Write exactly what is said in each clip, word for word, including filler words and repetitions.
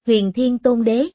Huyền Thiên Tôn Đế.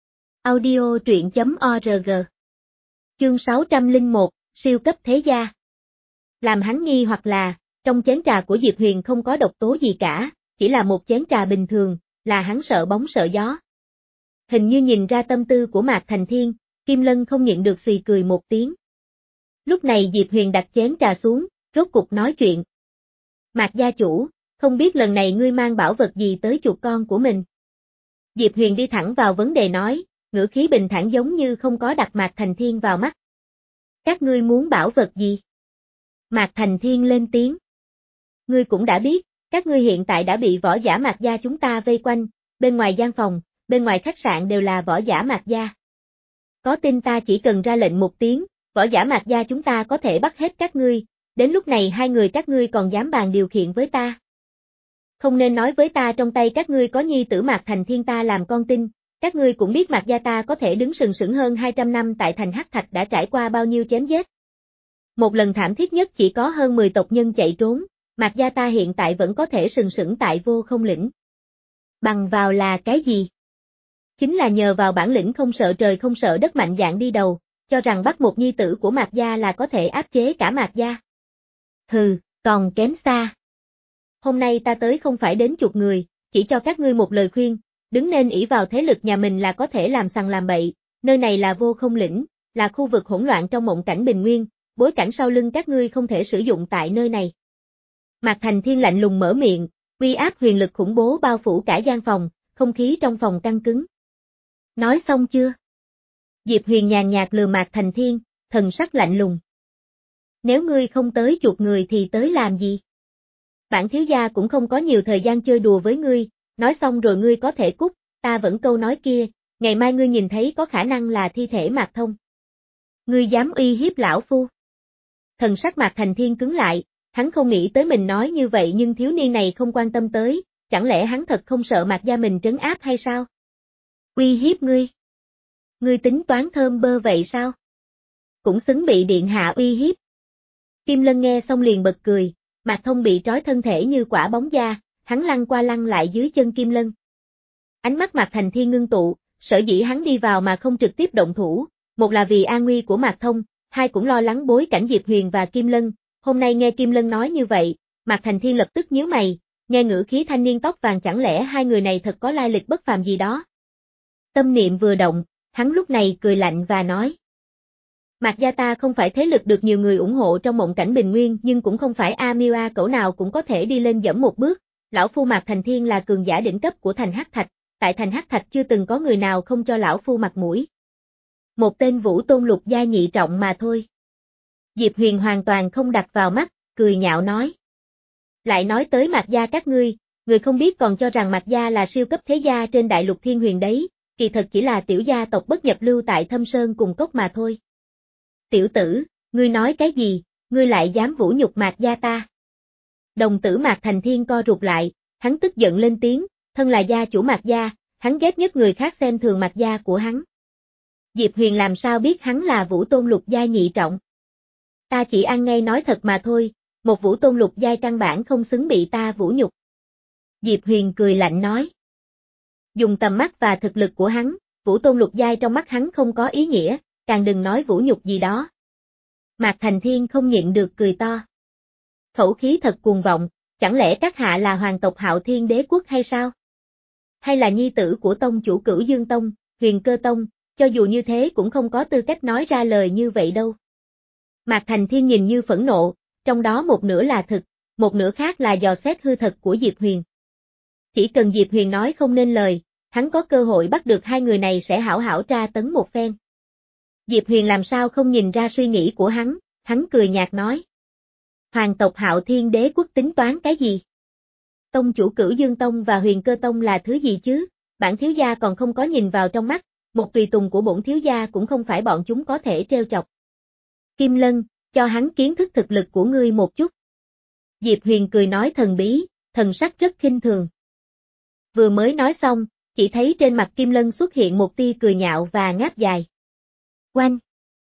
Audio truyện chấm org. Chương sáu trăm lẻ một, siêu cấp thế gia. Làm hắn nghi hoặc là, trong chén trà của Diệp Huyền không có độc tố gì cả, chỉ là một chén trà bình thường, là hắn sợ bóng sợ gió. Hình như nhìn ra tâm tư của Mạc Thành Thiên, Kim Lân không nhịn được xì cười một tiếng. Lúc này Diệp Huyền đặt chén trà xuống, rốt cục nói chuyện. Mạc gia chủ, không biết lần này ngươi mang bảo vật gì tới chuột con của mình. Diệp Huyền đi thẳng vào vấn đề nói, ngữ khí bình thản giống như không có đặt Mạc Thành Thiên vào mắt. Các ngươi muốn bảo vật gì? Mạc Thành Thiên lên tiếng. Ngươi cũng đã biết, các ngươi hiện tại đã bị võ giả Mạc gia chúng ta vây quanh, bên ngoài gian phòng, bên ngoài khách sạn đều là võ giả Mạc gia. Có tin ta chỉ cần ra lệnh một tiếng, võ giả Mạc gia chúng ta có thể bắt hết các ngươi, đến lúc này hai người các ngươi còn dám bàn điều khiển với ta. Không nên nói với ta trong tay các ngươi có nhi tử Mạc Thành Thiên ta làm con tin, các ngươi cũng biết Mạc gia ta có thể đứng sừng sững hơn hai trăm năm tại thành Hắc Thạch đã trải qua bao nhiêu chém giết. Một lần thảm thiết nhất chỉ có hơn mười tộc nhân chạy trốn, Mạc gia ta hiện tại vẫn có thể sừng sững tại Vô Không lĩnh. Bằng vào là cái gì? Chính là nhờ vào bản lĩnh không sợ trời không sợ đất mạnh dạn đi đầu, cho rằng bắt một nhi tử của Mạc gia là có thể áp chế cả Mạc gia. Hừ, còn kém xa. Hôm nay ta tới không phải đến chuột người, chỉ cho các ngươi một lời khuyên, đứng nên ỷ vào thế lực nhà mình là có thể làm sằng làm bậy, nơi này là Vô Không lĩnh, là khu vực hỗn loạn trong mộng cảnh bình nguyên, bối cảnh sau lưng các ngươi không thể sử dụng tại nơi này. Mạc Thành Thiên lạnh lùng mở miệng, uy áp huyền lực khủng bố bao phủ cả gian phòng, không khí trong phòng căng cứng. Nói xong chưa? Diệp Huyền nhàn nhạt lừa Mạc Thành Thiên, thần sắc lạnh lùng. Nếu ngươi không tới chuột người thì tới làm gì? Bản thiếu gia cũng không có nhiều thời gian chơi đùa với ngươi, nói xong rồi ngươi có thể cút, ta vẫn câu nói kia, ngày mai ngươi nhìn thấy có khả năng là thi thể Mạc Thông. Ngươi dám uy hiếp lão phu? Thần sắc Mạc Thành Thiên cứng lại, hắn không nghĩ tới mình nói như vậy nhưng thiếu niên này không quan tâm tới, chẳng lẽ hắn thật không sợ Mạc gia mình trấn áp hay sao? Uy hiếp ngươi? Ngươi tính toán thơm bơ vậy sao? Cũng xứng bị điện hạ uy hiếp. Kim Lân nghe xong liền bật cười, Mạc Thông bị trói thân thể như quả bóng da, hắn lăn qua lăn lại dưới chân Kim Lân. Ánh mắt Mạc Thành Thiên ngưng tụ, sở dĩ hắn đi vào mà không trực tiếp động thủ, một là vì an nguy của Mạc Thông, hai cũng lo lắng bối cảnh Diệp Huyền và Kim Lân, hôm nay nghe Kim Lân nói như vậy, Mạc Thành Thiên lập tức nhíu mày, nghe ngữ khí thanh niên tóc vàng chẳng lẽ hai người này thật có lai lịch bất phàm gì đó. Tâm niệm vừa động, hắn lúc này cười lạnh và nói. Mạc gia ta không phải thế lực được nhiều người ủng hộ trong mộng cảnh bình nguyên nhưng cũng không phải A Miu A cẩu nào cũng có thể đi lên dẫm một bước, lão phu Mạc Thành Thiên là cường giả đỉnh cấp của thành Hắc Thạch, tại thành Hắc Thạch chưa từng có người nào không cho lão phu mặt mũi. Một tên Vũ Tôn lục gia nhị trọng mà thôi. Diệp Huyền hoàn toàn không đặt vào mắt, cười nhạo nói. Lại nói tới Mạc gia các ngươi, người không biết còn cho rằng Mạc gia là siêu cấp thế gia trên đại lục thiên huyền đấy, kỳ thật chỉ là tiểu gia tộc bất nhập lưu tại Thâm Sơn cùng cốc mà thôi. Tiểu tử, ngươi nói cái gì, ngươi lại dám vũ nhục Mạc gia ta. Đồng tử Mạc Thành Thiên co rụt lại, hắn tức giận lên tiếng, thân là gia chủ Mạc gia, hắn ghét nhất người khác xem thường Mạc gia của hắn. Diệp Huyền làm sao biết hắn là Vũ Tôn lục gia nhị trọng. Ta chỉ ăn ngay nói thật mà thôi, một Vũ Tôn lục giai căn bản không xứng bị ta vũ nhục. Diệp Huyền cười lạnh nói. Dùng tầm mắt và thực lực của hắn, Vũ Tôn lục giai trong mắt hắn không có ý nghĩa, càng đừng nói vũ nhục gì đó. Mạc Thành Thiên không nhịn được cười to. Khẩu khí thật cuồng vọng, chẳng lẽ các hạ là hoàng tộc Hạo Thiên Đế quốc hay sao? Hay là nhi tử của tông chủ Cửu Dương Tông, Huyền Cơ Tông, cho dù như thế cũng không có tư cách nói ra lời như vậy đâu. Mạc Thành Thiên nhìn như phẫn nộ, trong đó một nửa là thực, một nửa khác là dò xét hư thật của Diệp Huyền. Chỉ cần Diệp Huyền nói không nên lời, hắn có cơ hội bắt được hai người này sẽ hảo hảo tra tấn một phen. Diệp Huyền làm sao không nhìn ra suy nghĩ của hắn, hắn cười nhạt nói. Hoàng tộc Hạo Thiên Đế quốc tính toán cái gì? Tông chủ Cửu Dương Tông và Huyền Cơ Tông là thứ gì chứ? Bản thiếu gia còn không có nhìn vào trong mắt, một tùy tùng của bổn thiếu gia cũng không phải bọn chúng có thể trêu chọc. Kim Lân, cho hắn kiến thức thực lực của ngươi một chút. Diệp Huyền cười nói thần bí, thần sắc rất khinh thường. Vừa mới nói xong, chỉ thấy trên mặt Kim Lân xuất hiện một tia cười nhạo và ngáp dài. Oanh!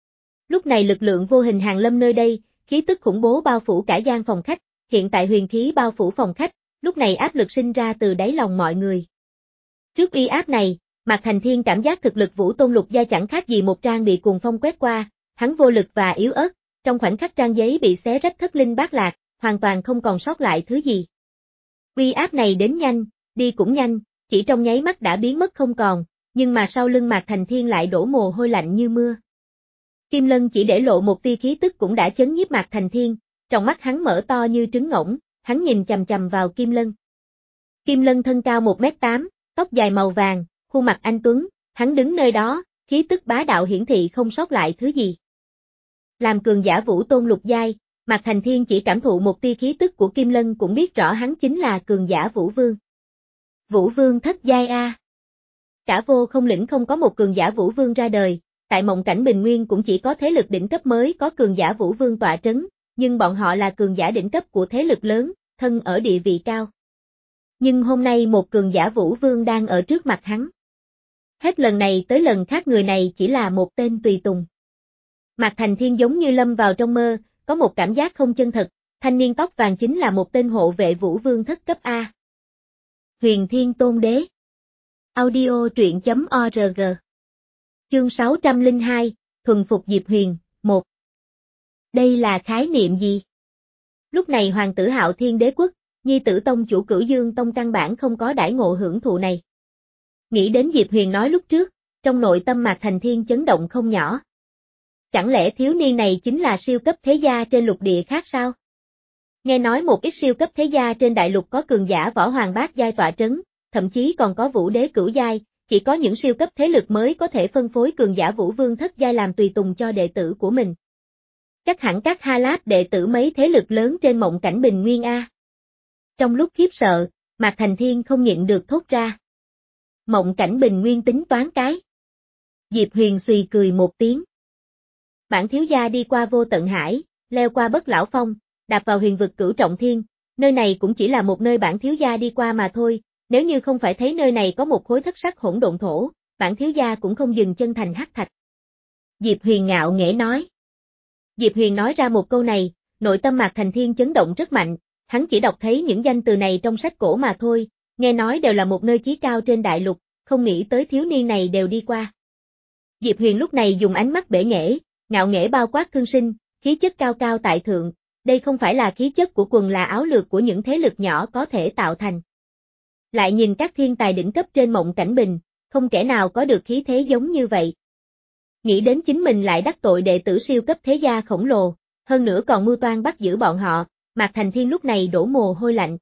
Lúc này lực lượng vô hình hàng lâm nơi đây, khí tức khủng bố bao phủ cả gian phòng khách, hiện tại huyền khí bao phủ phòng khách, lúc này áp lực sinh ra từ đáy lòng mọi người. Trước uy áp này, Mạc Thành Thiên cảm giác thực lực Vũ Tôn Lục Giai chẳng khác gì một trang bị cuồng phong quét qua, hắn vô lực và yếu ớt, trong khoảnh khắc trang giấy bị xé rách thất linh bát lạc, hoàn toàn không còn sót lại thứ gì. Uy áp này đến nhanh, đi cũng nhanh, chỉ trong nháy mắt đã biến mất không còn, nhưng mà sau lưng Mạc Thành Thiên lại đổ mồ hôi lạnh như mưa. Kim Lân chỉ để lộ một tia khí tức cũng đã chấn nhiếp Mạc Thành Thiên, trong mắt hắn mở to như trứng ngỗng, hắn nhìn chằm chằm vào Kim Lân. Kim Lân thân cao một mét tám, tóc dài màu vàng, khuôn mặt anh tuấn, hắn đứng nơi đó, khí tức bá đạo hiển thị không sót lại thứ gì. Làm cường giả Vũ Tôn Lục Giai, Mạc Thành Thiên chỉ cảm thụ một tia khí tức của Kim Lân cũng biết rõ hắn chính là cường giả Vũ Vương. Vũ Vương thất giai a. Cả vô không lĩnh không có một cường giả Vũ Vương ra đời, tại mộng cảnh bình nguyên cũng chỉ có thế lực đỉnh cấp mới có cường giả Vũ Vương tọa trấn, nhưng bọn họ là cường giả đỉnh cấp của thế lực lớn, thân ở địa vị cao. Nhưng hôm nay một cường giả Vũ Vương đang ở trước mặt hắn. Hết lần này tới lần khác người này chỉ là một tên tùy tùng. Mạc Thành Thiên giống như lâm vào trong mơ, có một cảm giác không chân thật, thanh niên tóc vàng chính là một tên hộ vệ Vũ Vương thất cấp A. Huyền Thiên Tôn Đế. Audio truyện chấm org. Chương sáu trăm lẻ hai, thuần phục Diệp Huyền, một. Đây là khái niệm gì? Lúc này hoàng tử Hạo Thiên Đế quốc, nhi tử tông chủ Cửu Dương tông căn bản không có đãi ngộ hưởng thụ này. Nghĩ đến Diệp Huyền nói lúc trước, trong nội tâm Mạc Thành Thiên chấn động không nhỏ. Chẳng lẽ thiếu niên này chính là siêu cấp thế gia trên lục địa khác sao? Nghe nói một ít siêu cấp thế gia trên đại lục có cường giả võ hoàng bát giai tọa trấn, thậm chí còn có vũ đế cửu giai, chỉ có những siêu cấp thế lực mới có thể phân phối cường giả Vũ Vương thất giai làm tùy tùng cho đệ tử của mình. Chắc hẳn các Ha Láp đệ tử mấy thế lực lớn trên mộng cảnh bình nguyên A. Trong lúc khiếp sợ, Mạc Thành Thiên không nhịn được thốt ra. Mộng cảnh bình nguyên tính toán cái. Diệp Huyền xùy cười một tiếng. Bản thiếu gia đi qua vô tận hải, leo qua bất lão phong, đạp vào huyền vực cửu trọng thiên, nơi này cũng chỉ là một nơi bản thiếu gia đi qua mà thôi, nếu như không phải thấy nơi này có một khối thất sắc hỗn độn thổ, bản thiếu gia cũng không dừng chân thành hắc thạch. Diệp Huyền ngạo nghễ nói. Diệp Huyền nói ra một câu này, nội tâm Mạc Thành Thiên chấn động rất mạnh, hắn chỉ đọc thấy những danh từ này trong sách cổ mà thôi, nghe nói đều là một nơi chí cao trên đại lục, không nghĩ tới thiếu niên này đều đi qua. Diệp Huyền lúc này dùng ánh mắt bể nghễ, ngạo nghễ bao quát thương sinh, khí chất cao cao tại thượng, đây không phải là khí chất của quần là áo lược của những thế lực nhỏ có thể tạo thành. Lại nhìn các thiên tài đỉnh cấp trên mộng cảnh bình, không kẻ nào có được khí thế giống như vậy. Nghĩ đến chính mình lại đắc tội đệ tử siêu cấp thế gia khổng lồ, hơn nữa còn mưu toan bắt giữ bọn họ, Mạc Thành Thiên lúc này đổ mồ hôi lạnh.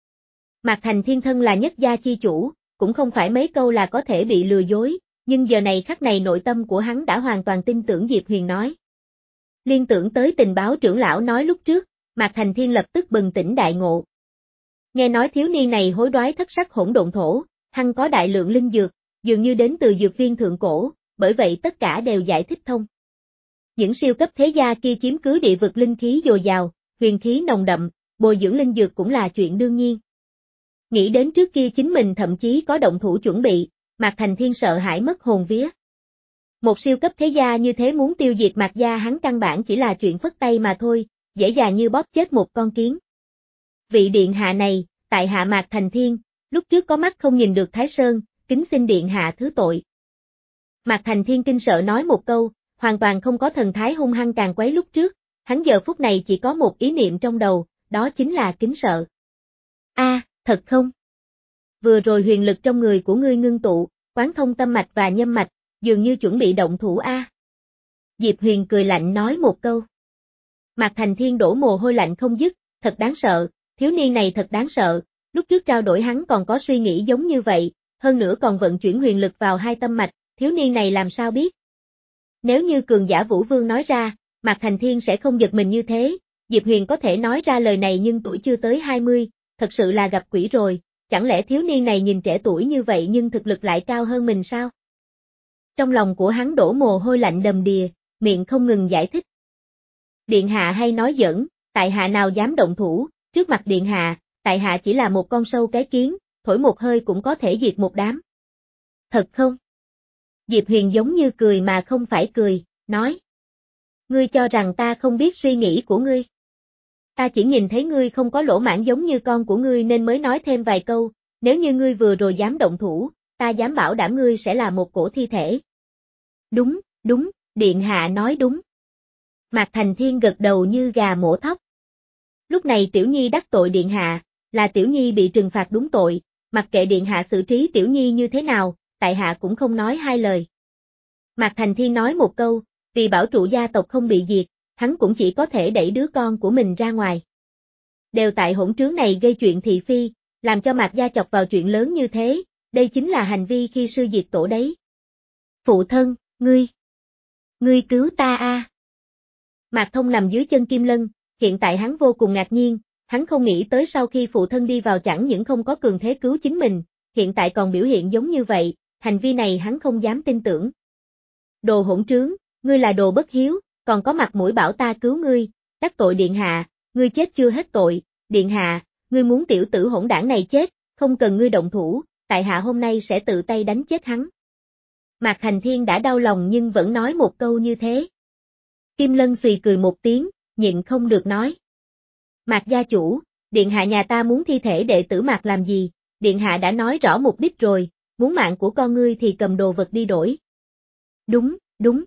Mạc Thành Thiên thân là nhất gia chi chủ, cũng không phải mấy câu là có thể bị lừa dối, nhưng giờ này khắc này nội tâm của hắn đã hoàn toàn tin tưởng Diệp Huyền nói. Liên tưởng tới tình báo trưởng lão nói lúc trước, Mạc Thành Thiên lập tức bừng tỉnh đại ngộ. Nghe nói thiếu niên này hối đoái thất sắc hỗn độn thổ, hăng có đại lượng linh dược, dường như đến từ dược viên thượng cổ, bởi vậy tất cả đều giải thích thông. Những siêu cấp thế gia kia chiếm cứ địa vực linh khí dồi dào, huyền khí nồng đậm, bồi dưỡng linh dược cũng là chuyện đương nhiên. Nghĩ đến trước kia chính mình thậm chí có động thủ chuẩn bị, Mạc Thành Thiên sợ hãi mất hồn vía. Một siêu cấp thế gia như thế muốn tiêu diệt Mạc gia hắn căn bản chỉ là chuyện phất tay mà thôi, dễ dàng như bóp chết một con kiến. Vị điện hạ này, tại hạ Mạc Thành Thiên, lúc trước có mắt không nhìn được Thái Sơn, kính xin điện hạ thứ tội. Mạc Thành Thiên kinh sợ nói một câu, hoàn toàn không có thần thái hung hăng càng quấy lúc trước, hắn giờ phút này chỉ có một ý niệm trong đầu, đó chính là kính sợ. A, à, thật không? Vừa rồi huyền lực trong người của ngươi ngưng tụ, quán thông tâm mạch và nhâm mạch, dường như chuẩn bị động thủ A. À. Diệp Huyền cười lạnh nói một câu. Mạc Thành Thiên đổ mồ hôi lạnh không dứt, thật đáng sợ, thiếu niên này thật đáng sợ, lúc trước trao đổi hắn còn có suy nghĩ giống như vậy, hơn nữa còn vận chuyển huyền lực vào hai tâm mạch, thiếu niên này làm sao biết. Nếu như cường giả Vũ Vương nói ra, Mạc Thành Thiên sẽ không giật mình như thế, Diệp Huyền có thể nói ra lời này nhưng tuổi chưa tới hai mươi, thật sự là gặp quỷ rồi, chẳng lẽ thiếu niên này nhìn trẻ tuổi như vậy nhưng thực lực lại cao hơn mình sao? Trong lòng của hắn đổ mồ hôi lạnh đầm đìa, miệng không ngừng giải thích. Điện hạ hay nói giỡn, tại hạ nào dám động thủ, trước mặt điện hạ, tại hạ chỉ là một con sâu cái kiến, thổi một hơi cũng có thể diệt một đám. Thật không? Diệp Huyền giống như cười mà không phải cười, nói. Ngươi cho rằng ta không biết suy nghĩ của ngươi. Ta chỉ nhìn thấy ngươi không có lỗ mãng giống như con của ngươi nên mới nói thêm vài câu, nếu như ngươi vừa rồi dám động thủ, ta dám bảo đảm ngươi sẽ là một cổ thi thể. Đúng, đúng, điện hạ nói đúng. Mạc Thành Thiên gật đầu như gà mổ thóc. Lúc này Tiểu Nhi đắc tội điện hạ, là Tiểu Nhi bị trừng phạt đúng tội, mặc kệ điện hạ xử trí Tiểu Nhi như thế nào, tại hạ cũng không nói hai lời. Mạc Thành Thiên nói một câu, vì bảo trụ gia tộc không bị diệt, hắn cũng chỉ có thể đẩy đứa con của mình ra ngoài. Đều tại hỗn trướng này gây chuyện thị phi, làm cho Mạc gia chọc vào chuyện lớn như thế, đây chính là hành vi khi sư diệt tổ đấy. Phụ thân, ngươi, ngươi cứu ta a. Mạc Thông nằm dưới chân Kim Lân, hiện tại hắn vô cùng ngạc nhiên, hắn không nghĩ tới sau khi phụ thân đi vào chẳng những không có cường thế cứu chính mình, hiện tại còn biểu hiện giống như vậy, hành vi này hắn không dám tin tưởng. Đồ hỗn trướng, ngươi là đồ bất hiếu, còn có mặt mũi bảo ta cứu ngươi, đắc tội điện hạ, ngươi chết chưa hết tội, điện hạ, ngươi muốn tiểu tử hỗn đảng này chết, không cần ngươi động thủ, tại hạ hôm nay sẽ tự tay đánh chết hắn. Mạc Thành Thiên đã đau lòng nhưng vẫn nói một câu như thế. Kim Lân xùy cười một tiếng, nhịn không được nói. Mạc gia chủ, điện hạ nhà ta muốn thi thể đệ tử Mạc làm gì, điện hạ đã nói rõ mục đích rồi, muốn mạng của con ngươi thì cầm đồ vật đi đổi. Đúng, đúng.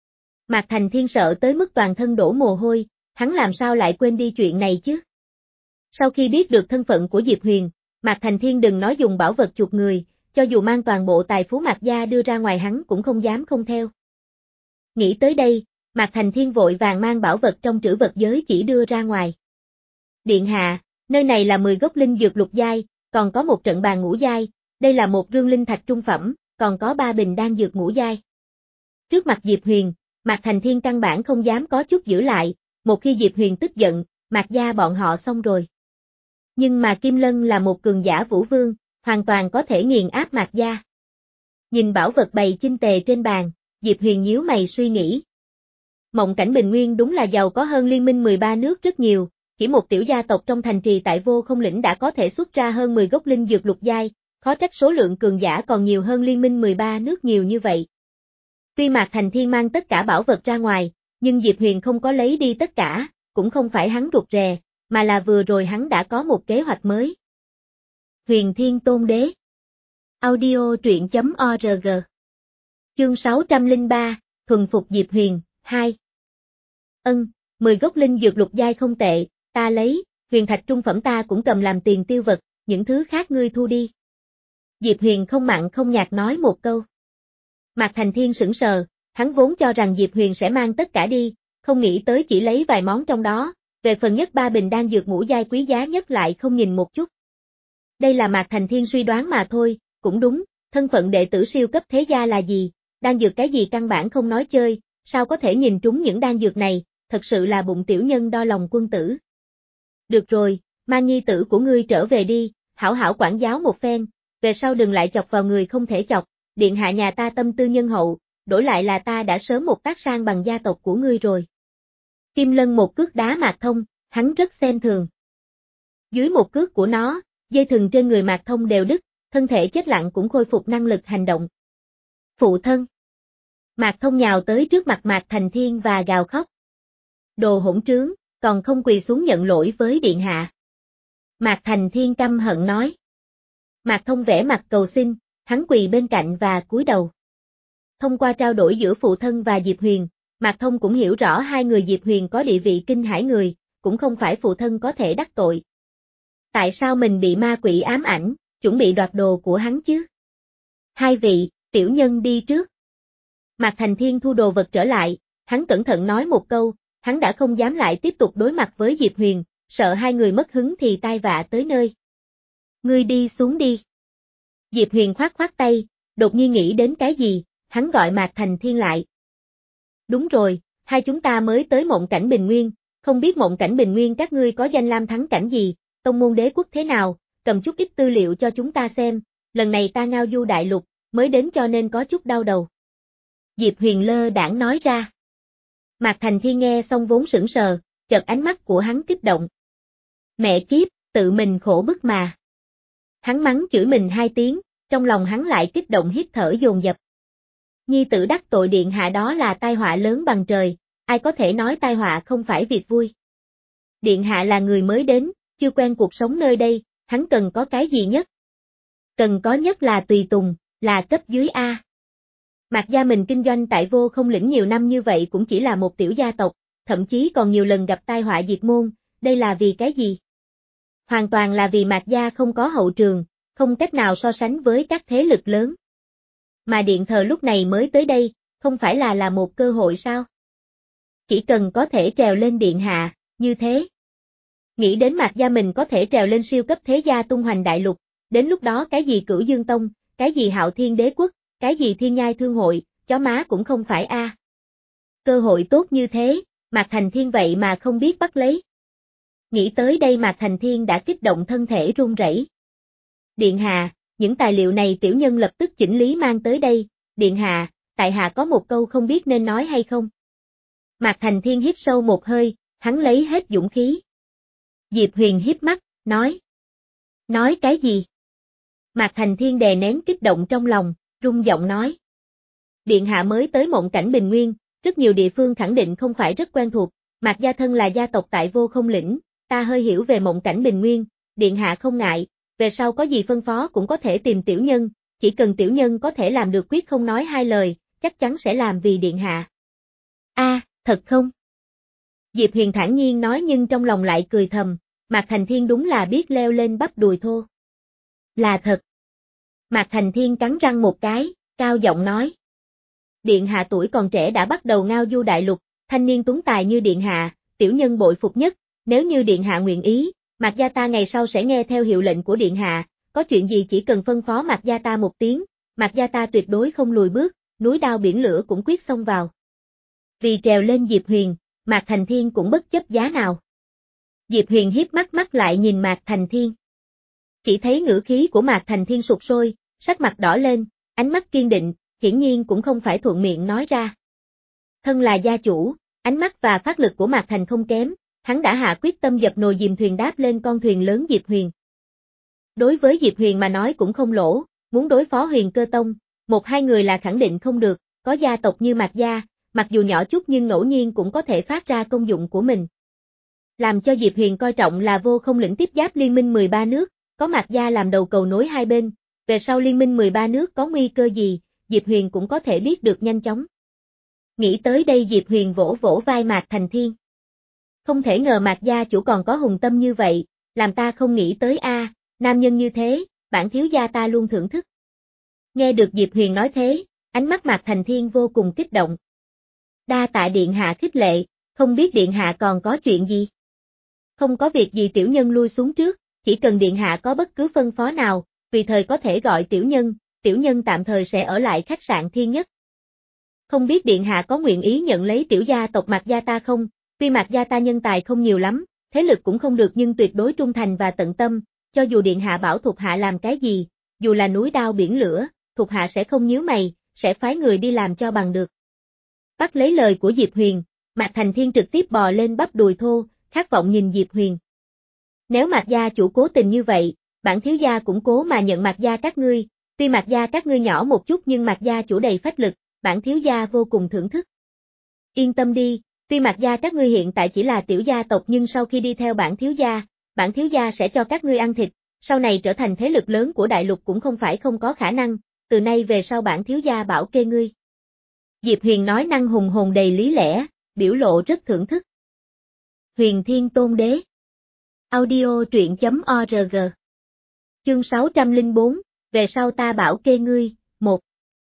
Mạc Thành Thiên sợ tới mức toàn thân đổ mồ hôi, hắn làm sao lại quên đi chuyện này chứ? Sau khi biết được thân phận của Diệp Huyền, Mạc Thành Thiên đừng nói dùng bảo vật chuộc người, cho dù mang toàn bộ tài phú Mạc gia đưa ra ngoài hắn cũng không dám không theo. Nghĩ tới đây, Mạc Thành Thiên vội vàng mang bảo vật trong trữ vật giới chỉ đưa ra ngoài. Điện hạ, nơi này là mười gốc linh dược lục giai, còn có một trận bàn ngũ giai, đây là một rương linh thạch trung phẩm, còn có ba bình đan dược ngũ giai. Trước mặt Diệp Huyền, Mạc Thành Thiên căn bản không dám có chút giữ lại, một khi Diệp Huyền tức giận, Mạc gia bọn họ xong rồi. Nhưng mà Kim Lân là một cường giả vũ vương, hoàn toàn có thể nghiền áp Mạc gia. Nhìn bảo vật bày chinh tề trên bàn, Diệp Huyền nhíu mày suy nghĩ. Mộng Cảnh Bình Nguyên đúng là giàu có hơn liên minh mười ba nước rất nhiều, chỉ một tiểu gia tộc trong thành trì tại Vô Không Lĩnh đã có thể xuất ra hơn mười gốc linh dược lục giai, khó trách số lượng cường giả còn nhiều hơn liên minh mười ba nước nhiều như vậy. Tuy Mạc Thành Thiên mang tất cả bảo vật ra ngoài, nhưng Diệp Huyền không có lấy đi tất cả, cũng không phải hắn rụt rè, mà là vừa rồi hắn đã có một kế hoạch mới. Huyền Thiên Tôn Đế Audio truyện chấm org Chương sáu trăm lẻ ba, Thuần phục Diệp Huyền, hai Ân, mười gốc linh dược lục giai không tệ, ta lấy, huyền thạch trung phẩm ta cũng cầm làm tiền tiêu vật, những thứ khác ngươi thu đi. Diệp Huyền không mặn không nhạt nói một câu. Mạc Thành Thiên sững sờ, hắn vốn cho rằng Diệp Huyền sẽ mang tất cả đi, không nghĩ tới chỉ lấy vài món trong đó, về phần nhất ba bình đan dược ngũ giai quý giá nhất lại không nhìn một chút. Đây là Mạc Thành Thiên suy đoán mà thôi, cũng đúng, thân phận đệ tử siêu cấp thế gia là gì, đan dược cái gì căn bản không nói chơi, sao có thể nhìn trúng những đan dược này, thật sự là bụng tiểu nhân đo lòng quân tử. Được rồi, mang nhi tử của ngươi trở về đi, hảo hảo quản giáo một phen, về sau đừng lại chọc vào người không thể chọc, điện hạ nhà ta tâm tư nhân hậu, đổi lại là ta đã sớm một tác sang bằng gia tộc của ngươi rồi. Kim Lân một cước đá Mạc Thông, hắn rất xem thường. Dưới một cước của nó, dây thừng trên người Mạc Thông đều đứt, thân thể chết lặng cũng khôi phục năng lực hành động. Phụ thân. Mạc Thông nhào tới trước mặt Mạc Thành Thiên và gào khóc. Đồ hỗn trướng, còn không quỳ xuống nhận lỗi với điện hạ. Mạc Thành Thiên căm hận nói. Mạc Thông vẽ mặt cầu xin, hắn quỳ bên cạnh và cúi đầu. Thông qua trao đổi giữa phụ thân và Diệp Huyền, Mạc Thông cũng hiểu rõ hai người Diệp Huyền có địa vị kinh hãi người, cũng không phải phụ thân có thể đắc tội. Tại sao mình bị ma quỷ ám ảnh, chuẩn bị đoạt đồ của hắn chứ? Hai vị, tiểu nhân đi trước. Mạc Thành Thiên thu đồ vật trở lại, hắn cẩn thận nói một câu, hắn đã không dám lại tiếp tục đối mặt với Diệp Huyền, sợ hai người mất hứng thì tai vạ tới nơi. Ngươi đi xuống đi. Diệp Huyền khoát khoát tay, đột nhiên nghĩ đến cái gì, hắn gọi Mạc Thành Thiên lại. Đúng rồi, hai chúng ta mới tới Mộng Cảnh Bình Nguyên, không biết Mộng Cảnh Bình Nguyên các ngươi có danh lam thắng cảnh gì, tông môn đế quốc thế nào, cầm chút ít tư liệu cho chúng ta xem, lần này ta ngao du đại lục, mới đến cho nên có chút đau đầu. Diệp Huyền lơ đãng nói ra. Mạc Thành Thiên nghe xong vốn sững sờ, chợt ánh mắt của hắn kích động. Mẹ kiếp, tự mình khổ bức mà. Hắn mắng chửi mình hai tiếng, trong lòng hắn lại kích động hít thở dồn dập. Nhi tử đắc tội điện hạ đó là tai họa lớn bằng trời, ai có thể nói tai họa không phải việc vui. Điện hạ là người mới đến, chưa quen cuộc sống nơi đây, hắn cần có cái gì nhất? Cần có nhất là tùy tùng, Là cấp dưới A. Mạc gia mình kinh doanh tại Vô Không Lĩnh nhiều năm như vậy cũng chỉ là một tiểu gia tộc, thậm chí còn nhiều lần gặp tai họa diệt môn, đây là vì cái gì? Hoàn toàn là vì Mạc gia không có hậu trường, không cách nào so sánh với các thế lực lớn. Mà điện thờ lúc này mới tới đây, không phải là là một cơ hội sao? Chỉ cần có thể trèo lên điện hạ, như thế. Nghĩ đến Mạc gia mình có thể trèo lên siêu cấp thế gia tung hoành đại lục, đến lúc đó cái gì Cửu Dương Tông, cái gì Hạo Thiên Đế Quốc, cái gì Thiên Nhai Thương Hội, chó má cũng không phải a. Cơ hội tốt như thế, Mạc Thành Thiên vậy mà không biết bắt lấy. Nghĩ tới đây Mạc Thành Thiên đã kích động thân thể run rẩy. Điện hạ, những tài liệu này tiểu nhân lập tức chỉnh lý mang tới đây, điện hạ, tại hạ có một câu không biết nên nói hay không. Mạc Thành Thiên hít sâu một hơi, hắn lấy hết dũng khí. Diệp Huyền híp mắt, nói. Nói cái gì? Mạc Thành Thiên đè nén kích động trong lòng, rung giọng nói. Điện hạ mới tới Mộng Cảnh Bình Nguyên, rất nhiều địa phương khẳng định không phải rất quen thuộc, Mạc gia thân là gia tộc tại Vô Không Lĩnh, ta hơi hiểu về Mộng Cảnh Bình Nguyên, điện hạ không ngại, về sau có gì phân phó cũng có thể tìm tiểu nhân, chỉ cần tiểu nhân có thể làm được quyết không nói hai lời, chắc chắn sẽ làm vì điện hạ. A, thật không? Diệp Huyền thản nhiên nói nhưng trong lòng lại cười thầm, Mạc Thành Thiên đúng là biết leo lên bắp đùi thô. Là thật. Mạc Thành Thiên cắn răng một cái, cao giọng nói. Điện hạ tuổi còn trẻ đã bắt đầu ngao du đại lục, thanh niên tuấn tài như điện hạ, tiểu nhân bội phục nhất, nếu như điện hạ nguyện ý, Mạc gia ta ngày sau sẽ nghe theo hiệu lệnh của điện hạ, có chuyện gì chỉ cần phân phó Mạc gia ta một tiếng, Mạc gia ta tuyệt đối không lùi bước, núi đao biển lửa cũng quyết xông vào. Vì trèo lên Diệp Huyền, Mạc Thành Thiên cũng bất chấp giá nào. Diệp Huyền hiếp mắt mắt lại nhìn Mạc Thành Thiên. Chỉ thấy ngữ khí của Mạc Thành Thiên sụt sôi, sắc mặt đỏ lên, ánh mắt kiên định, hiển nhiên cũng không phải thuận miệng nói ra. Thân là gia chủ, ánh mắt và phát lực của Mạc Thành không kém, hắn đã hạ quyết tâm dập nồi dìm thuyền đáp lên con thuyền lớn Diệp Huyền. Đối với Diệp Huyền mà nói cũng không lỗ, muốn đối phó Huyền Cơ Tông, một hai người là khẳng định không được, có gia tộc như Mạc gia, mặc dù nhỏ chút nhưng ngẫu nhiên cũng có thể phát ra công dụng của mình. Làm cho Diệp Huyền coi trọng là Vô Không Lĩnh tiếp giáp liên minh mười ba nước, có Mạc gia làm đầu cầu nối hai bên, về sau liên minh mười ba nước có nguy cơ gì, Diệp Huyền cũng có thể biết được nhanh chóng. Nghĩ tới đây Diệp Huyền vỗ vỗ vai Mạc Thành Thiên. Không thể ngờ Mạc gia chủ còn có hùng tâm như vậy, làm ta không nghĩ tới a, nam nhân như thế, bản thiếu gia ta luôn thưởng thức. Nghe được Diệp Huyền nói thế, ánh mắt Mạc Thành Thiên vô cùng kích động. Đa tạ điện hạ khích lệ, không biết điện hạ còn có chuyện gì? Không có việc gì tiểu nhân lui xuống trước, chỉ cần điện hạ có bất cứ phân phó nào, tùy thời có thể gọi tiểu nhân, tiểu nhân tạm thời sẽ ở lại khách sạn Thiên Nhất. Không biết điện hạ có nguyện ý nhận lấy tiểu gia tộc Mạc gia ta không? Tuy Mạc gia ta nhân tài không nhiều lắm, thế lực cũng không được nhưng tuyệt đối trung thành và tận tâm, cho dù điện hạ bảo thuộc hạ làm cái gì, dù là núi đao biển lửa, thuộc hạ sẽ không nhíu mày, sẽ phái người đi làm cho bằng được. Bắt lấy lời của Diệp Huyền, Mạc Thành Thiên trực tiếp bò lên bắp đùi thô, khát vọng nhìn Diệp Huyền. Nếu Mạc gia chủ cố tình như vậy, bản thiếu gia cũng cố mà nhận Mạc gia các ngươi, tuy Mạc gia các ngươi nhỏ một chút nhưng Mạc gia chủ đầy phách lực, bản thiếu gia vô cùng thưởng thức. Yên tâm đi, tuy Mạc gia các ngươi hiện tại chỉ là tiểu gia tộc nhưng sau khi đi theo bản thiếu gia, bản thiếu gia sẽ cho các ngươi ăn thịt, sau này trở thành thế lực lớn của đại lục cũng không phải không có khả năng, từ nay về sau bản thiếu gia bảo kê ngươi. Diệp Huyền nói năng hùng hồn đầy lý lẽ, biểu lộ rất thưởng thức. Huyền Thiên Tôn Đế. Audio truyện chấm org. Chương sáu trăm lẻ bốn, về sau ta bảo kê ngươi, một.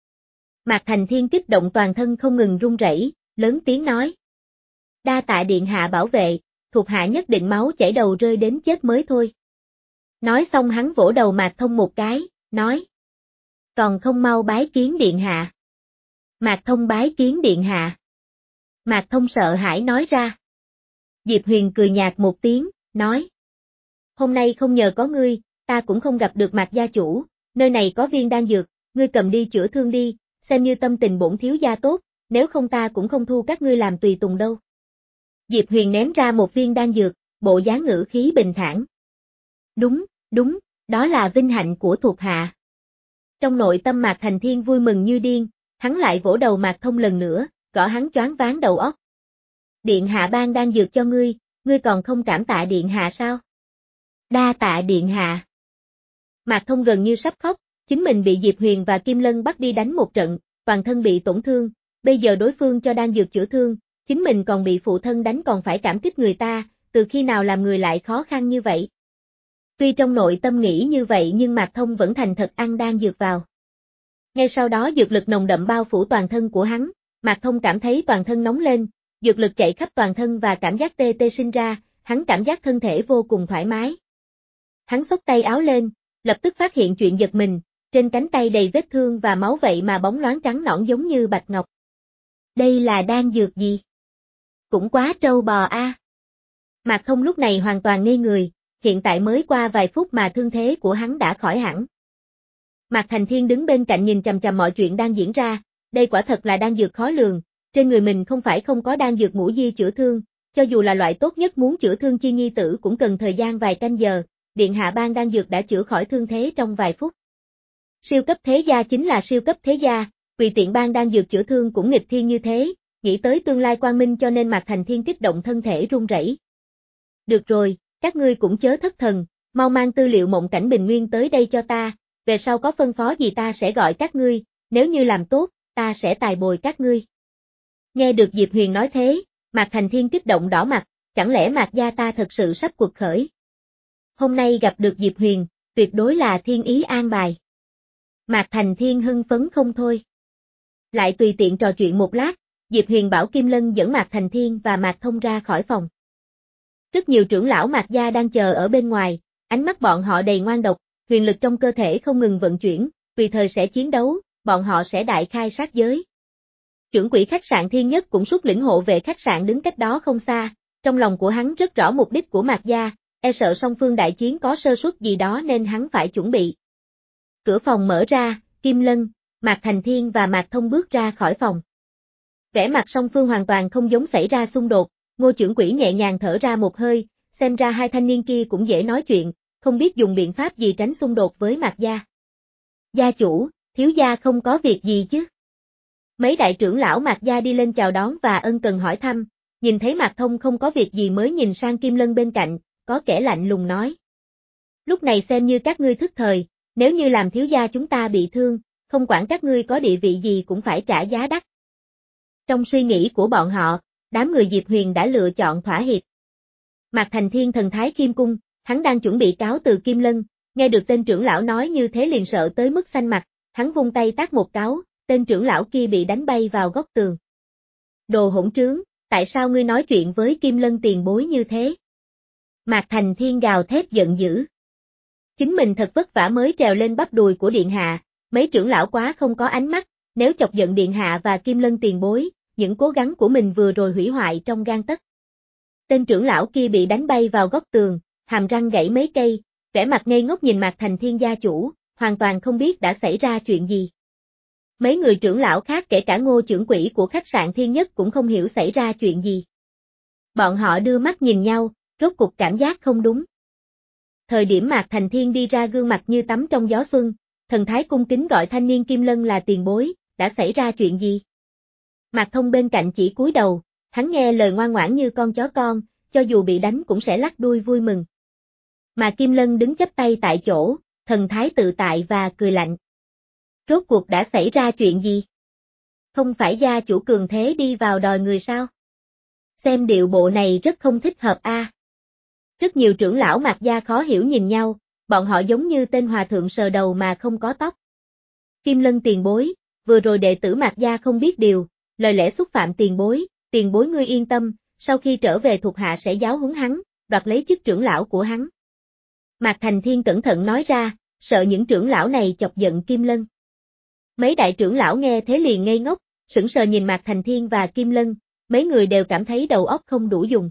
Mạc Thành Thiên kích động toàn thân không ngừng run rẩy, lớn tiếng nói. Đa tạ điện hạ bảo vệ, thuộc hạ nhất định máu chảy đầu rơi đến chết mới thôi. Nói xong hắn vỗ đầu Mạc Thông một cái, nói. Còn không mau bái kiến điện hạ. Mạc Thông bái kiến điện hạ. Mạc Thông sợ hãi nói ra. Diệp Huyền cười nhạt một tiếng, nói. Hôm nay không nhờ có ngươi, ta cũng không gặp được Mạc gia chủ, nơi này có viên đan dược, ngươi cầm đi chữa thương đi, xem như tâm tình bổn thiếu gia tốt, nếu không ta cũng không thu các ngươi làm tùy tùng đâu. Diệp Huyền ném ra một viên đan dược, bộ dáng ngữ khí bình thản. Đúng, đúng, đó là vinh hạnh của thuộc hạ. Trong nội tâm Mạc Thành Thiên vui mừng như điên, hắn lại vỗ đầu Mạc Thông lần nữa, gõ hắn choáng váng đầu óc. Điện hạ ban đan dược cho ngươi, ngươi còn không cảm tạ điện hạ sao? Đa tạ điện hạ. Mạc Thông gần như sắp khóc, Chính mình bị Diệp Huyền và Kim Lân bắt đi đánh một trận, toàn thân bị tổn thương, bây giờ đối phương cho đan dược chữa thương, chính mình còn bị phụ thân đánh còn phải cảm kích người ta, từ khi nào làm người lại khó khăn như vậy. Tuy trong nội tâm nghĩ như vậy nhưng Mạc Thông vẫn thành thật ăn đan dược vào. Ngay sau đó dược lực nồng đậm bao phủ toàn thân của hắn, Mạc Thông cảm thấy toàn thân nóng lên, dược lực chạy khắp toàn thân và cảm giác tê tê sinh ra, hắn cảm giác thân thể vô cùng thoải mái. Hắn xốc tay áo lên, lập tức phát hiện chuyện giật mình, trên cánh tay đầy vết thương và máu vậy mà bóng loáng trắng nõn giống như bạch ngọc. Đây là đan dược gì? Cũng quá trâu bò a. À. Mạc Thông lúc này hoàn toàn ngây người, hiện tại mới qua vài phút mà thương thế của hắn đã khỏi hẳn. Mạc Thành Thiên đứng bên cạnh nhìn chằm chằm mọi chuyện đang diễn ra, đây quả thật là đan dược khó lường, trên người mình không phải không có đan dược ngũ di chữa thương, cho dù là loại tốt nhất muốn chữa thương chi nhi tử cũng cần thời gian vài canh giờ, điện hạ ban đan dược đã chữa khỏi thương thế trong vài phút. Siêu cấp thế gia chính là siêu cấp thế gia, tùy tiện ban đan dược chữa thương cũng nghịch thiên như thế, nghĩ tới tương lai quang minh cho nên Mạc Thành Thiên kích động thân thể run rẩy. Được rồi, các ngươi cũng chớ thất thần, mau mang tư liệu mộng cảnh bình nguyên tới đây cho ta, về sau có phân phó gì ta sẽ gọi các ngươi, nếu như làm tốt, ta sẽ tài bồi các ngươi. Nghe được Diệp Huyền nói thế, Mạc Thành Thiên kích động đỏ mặt, chẳng lẽ Mạc gia ta thật sự sắp quật khởi. Hôm nay gặp được Diệp Huyền, tuyệt đối là thiên ý an bài. Mạc Thành Thiên hưng phấn không thôi. Lại tùy tiện trò chuyện một lát, Diệp Huyền bảo Kim Lân dẫn Mạc Thành Thiên và Mạc Thông ra khỏi phòng. Rất nhiều trưởng lão Mạc gia đang chờ ở bên ngoài, ánh mắt bọn họ đầy ngoan độc, huyền lực trong cơ thể không ngừng vận chuyển, tùy thời sẽ chiến đấu, bọn họ sẽ đại khai sát giới. Trưởng quỹ khách sạn Thiên Nhất cũng xuất lĩnh hộ vệ khách sạn đứng cách đó không xa, trong lòng của hắn rất rõ mục đích của Mạc gia, e sợ song phương đại chiến có sơ suất gì đó nên hắn phải chuẩn bị. Cửa phòng mở ra, Kim Lân, Mạc Thành Thiên và Mạc Thông bước ra khỏi phòng. Vẻ mặt song phương hoàn toàn không giống xảy ra xung đột, Ngô trưởng quỹ nhẹ nhàng thở ra một hơi, xem ra hai thanh niên kia cũng dễ nói chuyện, không biết dùng biện pháp gì tránh xung đột với Mạc gia. Gia chủ, thiếu gia không có việc gì chứ? Mấy đại trưởng lão Mạc gia đi lên chào đón và ân cần hỏi thăm, nhìn thấy Mạc Thông không có việc gì mới nhìn sang Kim Lân bên cạnh, có kẻ lạnh lùng nói. Lúc này xem như các ngươi thức thời, nếu như làm thiếu gia chúng ta bị thương, không quản các ngươi có địa vị gì cũng phải trả giá đắt. Trong suy nghĩ của bọn họ, đám người Diệp Huyền đã lựa chọn thỏa hiệp. Mạc Thành Thiên thần thái kim cung, hắn đang chuẩn bị cáo từ Kim Lân, nghe được tên trưởng lão nói như thế liền sợ tới mức xanh mặt, hắn vung tay tát một cáo, tên trưởng lão kia bị đánh bay vào góc tường. Đồ hỗn trướng, tại sao ngươi nói chuyện với Kim Lân tiền bối như thế? Mạc Thành Thiên gào thét giận dữ. Chính mình thật vất vả mới trèo lên bắp đùi của điện hạ, mấy trưởng lão quá không có ánh mắt, nếu chọc giận điện hạ và Kim Lân tiền bối, những cố gắng của mình vừa rồi hủy hoại trong gang tấc. Tên trưởng lão kia bị đánh bay vào góc tường, hàm răng gãy mấy cây, vẻ mặt ngây ngốc nhìn Mạc Thành Thiên gia chủ, hoàn toàn không biết đã xảy ra chuyện gì. Mấy người trưởng lão khác kể cả Ngô trưởng quỹ của khách sạn Thiên Nhất cũng không hiểu xảy ra chuyện gì. Bọn họ đưa mắt nhìn nhau, rốt cục cảm giác không đúng. Thời điểm Mạc Thành Thiên đi ra gương mặt như tắm trong gió xuân, thần thái cung kính gọi thanh niên Kim Lân là tiền bối, đã xảy ra chuyện gì? Mạc Thông bên cạnh chỉ cúi đầu, hắn nghe lời ngoan ngoãn như con chó con, cho dù bị đánh cũng sẽ lắc đuôi vui mừng. Mà Kim Lân đứng chắp tay tại chỗ, thần thái tự tại và cười lạnh. Rốt cuộc đã xảy ra chuyện gì? Không phải gia chủ cường thế đi vào đòi người sao? Xem điệu bộ này rất không thích hợp a. À. Rất nhiều trưởng lão Mạc gia khó hiểu nhìn nhau, bọn họ giống như tên hòa thượng sờ đầu mà không có tóc. Kim Lân tiền bối, vừa rồi đệ tử Mạc gia không biết điều, lời lẽ xúc phạm tiền bối, tiền bối ngươi yên tâm, sau khi trở về thuộc hạ sẽ giáo huấn hắn, đoạt lấy chức trưởng lão của hắn. Mạc Thành Thiên cẩn thận nói ra, sợ những trưởng lão này chọc giận Kim Lân. Mấy đại trưởng lão nghe thế liền ngây ngốc, sững sờ nhìn Mạc Thành Thiên và Kim Lân, mấy người đều cảm thấy đầu óc không đủ dùng.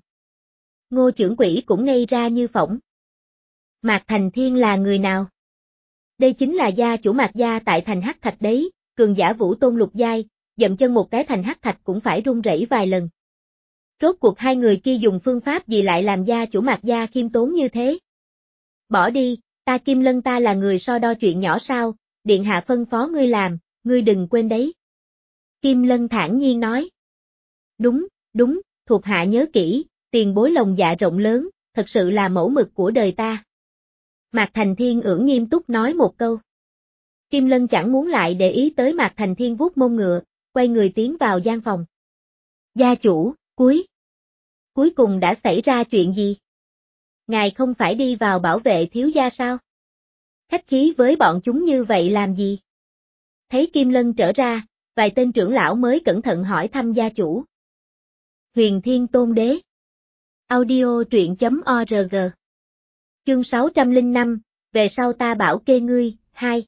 Ngô trưởng quỹ cũng ngây ra như phỏng. Mạc Thành Thiên là người nào? Đây chính là gia chủ Mạc gia tại thành Hắc Thạch đấy, cường giả vũ tôn lục giai, dậm chân một cái thành Hắc Thạch cũng phải run rẩy vài lần. Rốt cuộc hai người kia dùng phương pháp gì lại làm gia chủ Mạc gia khiêm tốn như thế? Bỏ đi, ta Kim Lân ta là người so đo chuyện nhỏ sao, điện hạ phân phó ngươi làm, ngươi đừng quên đấy. Kim Lân thản nhiên nói. Đúng, đúng, thuộc hạ nhớ kỹ, tiền bối lòng dạ rộng lớn, thật sự là mẫu mực của đời ta. Mạc Thành Thiên ưỡng nghiêm túc nói một câu. Kim Lân chẳng muốn lại để ý tới Mạc Thành Thiên vuốt mông ngựa, quay người tiến vào gian phòng. Gia chủ, cuối. Cuối cùng đã xảy ra chuyện gì? Ngài không phải đi vào bảo vệ thiếu gia sao? Khách khí với bọn chúng như vậy làm gì? Thấy Kim Lân trở ra, vài tên trưởng lão mới cẩn thận hỏi thăm gia chủ. Huyền Thiên Tôn Đế. Audio truyện.org. Chương sáu trăm lẻ năm, về sau ta bảo kê ngươi, hai.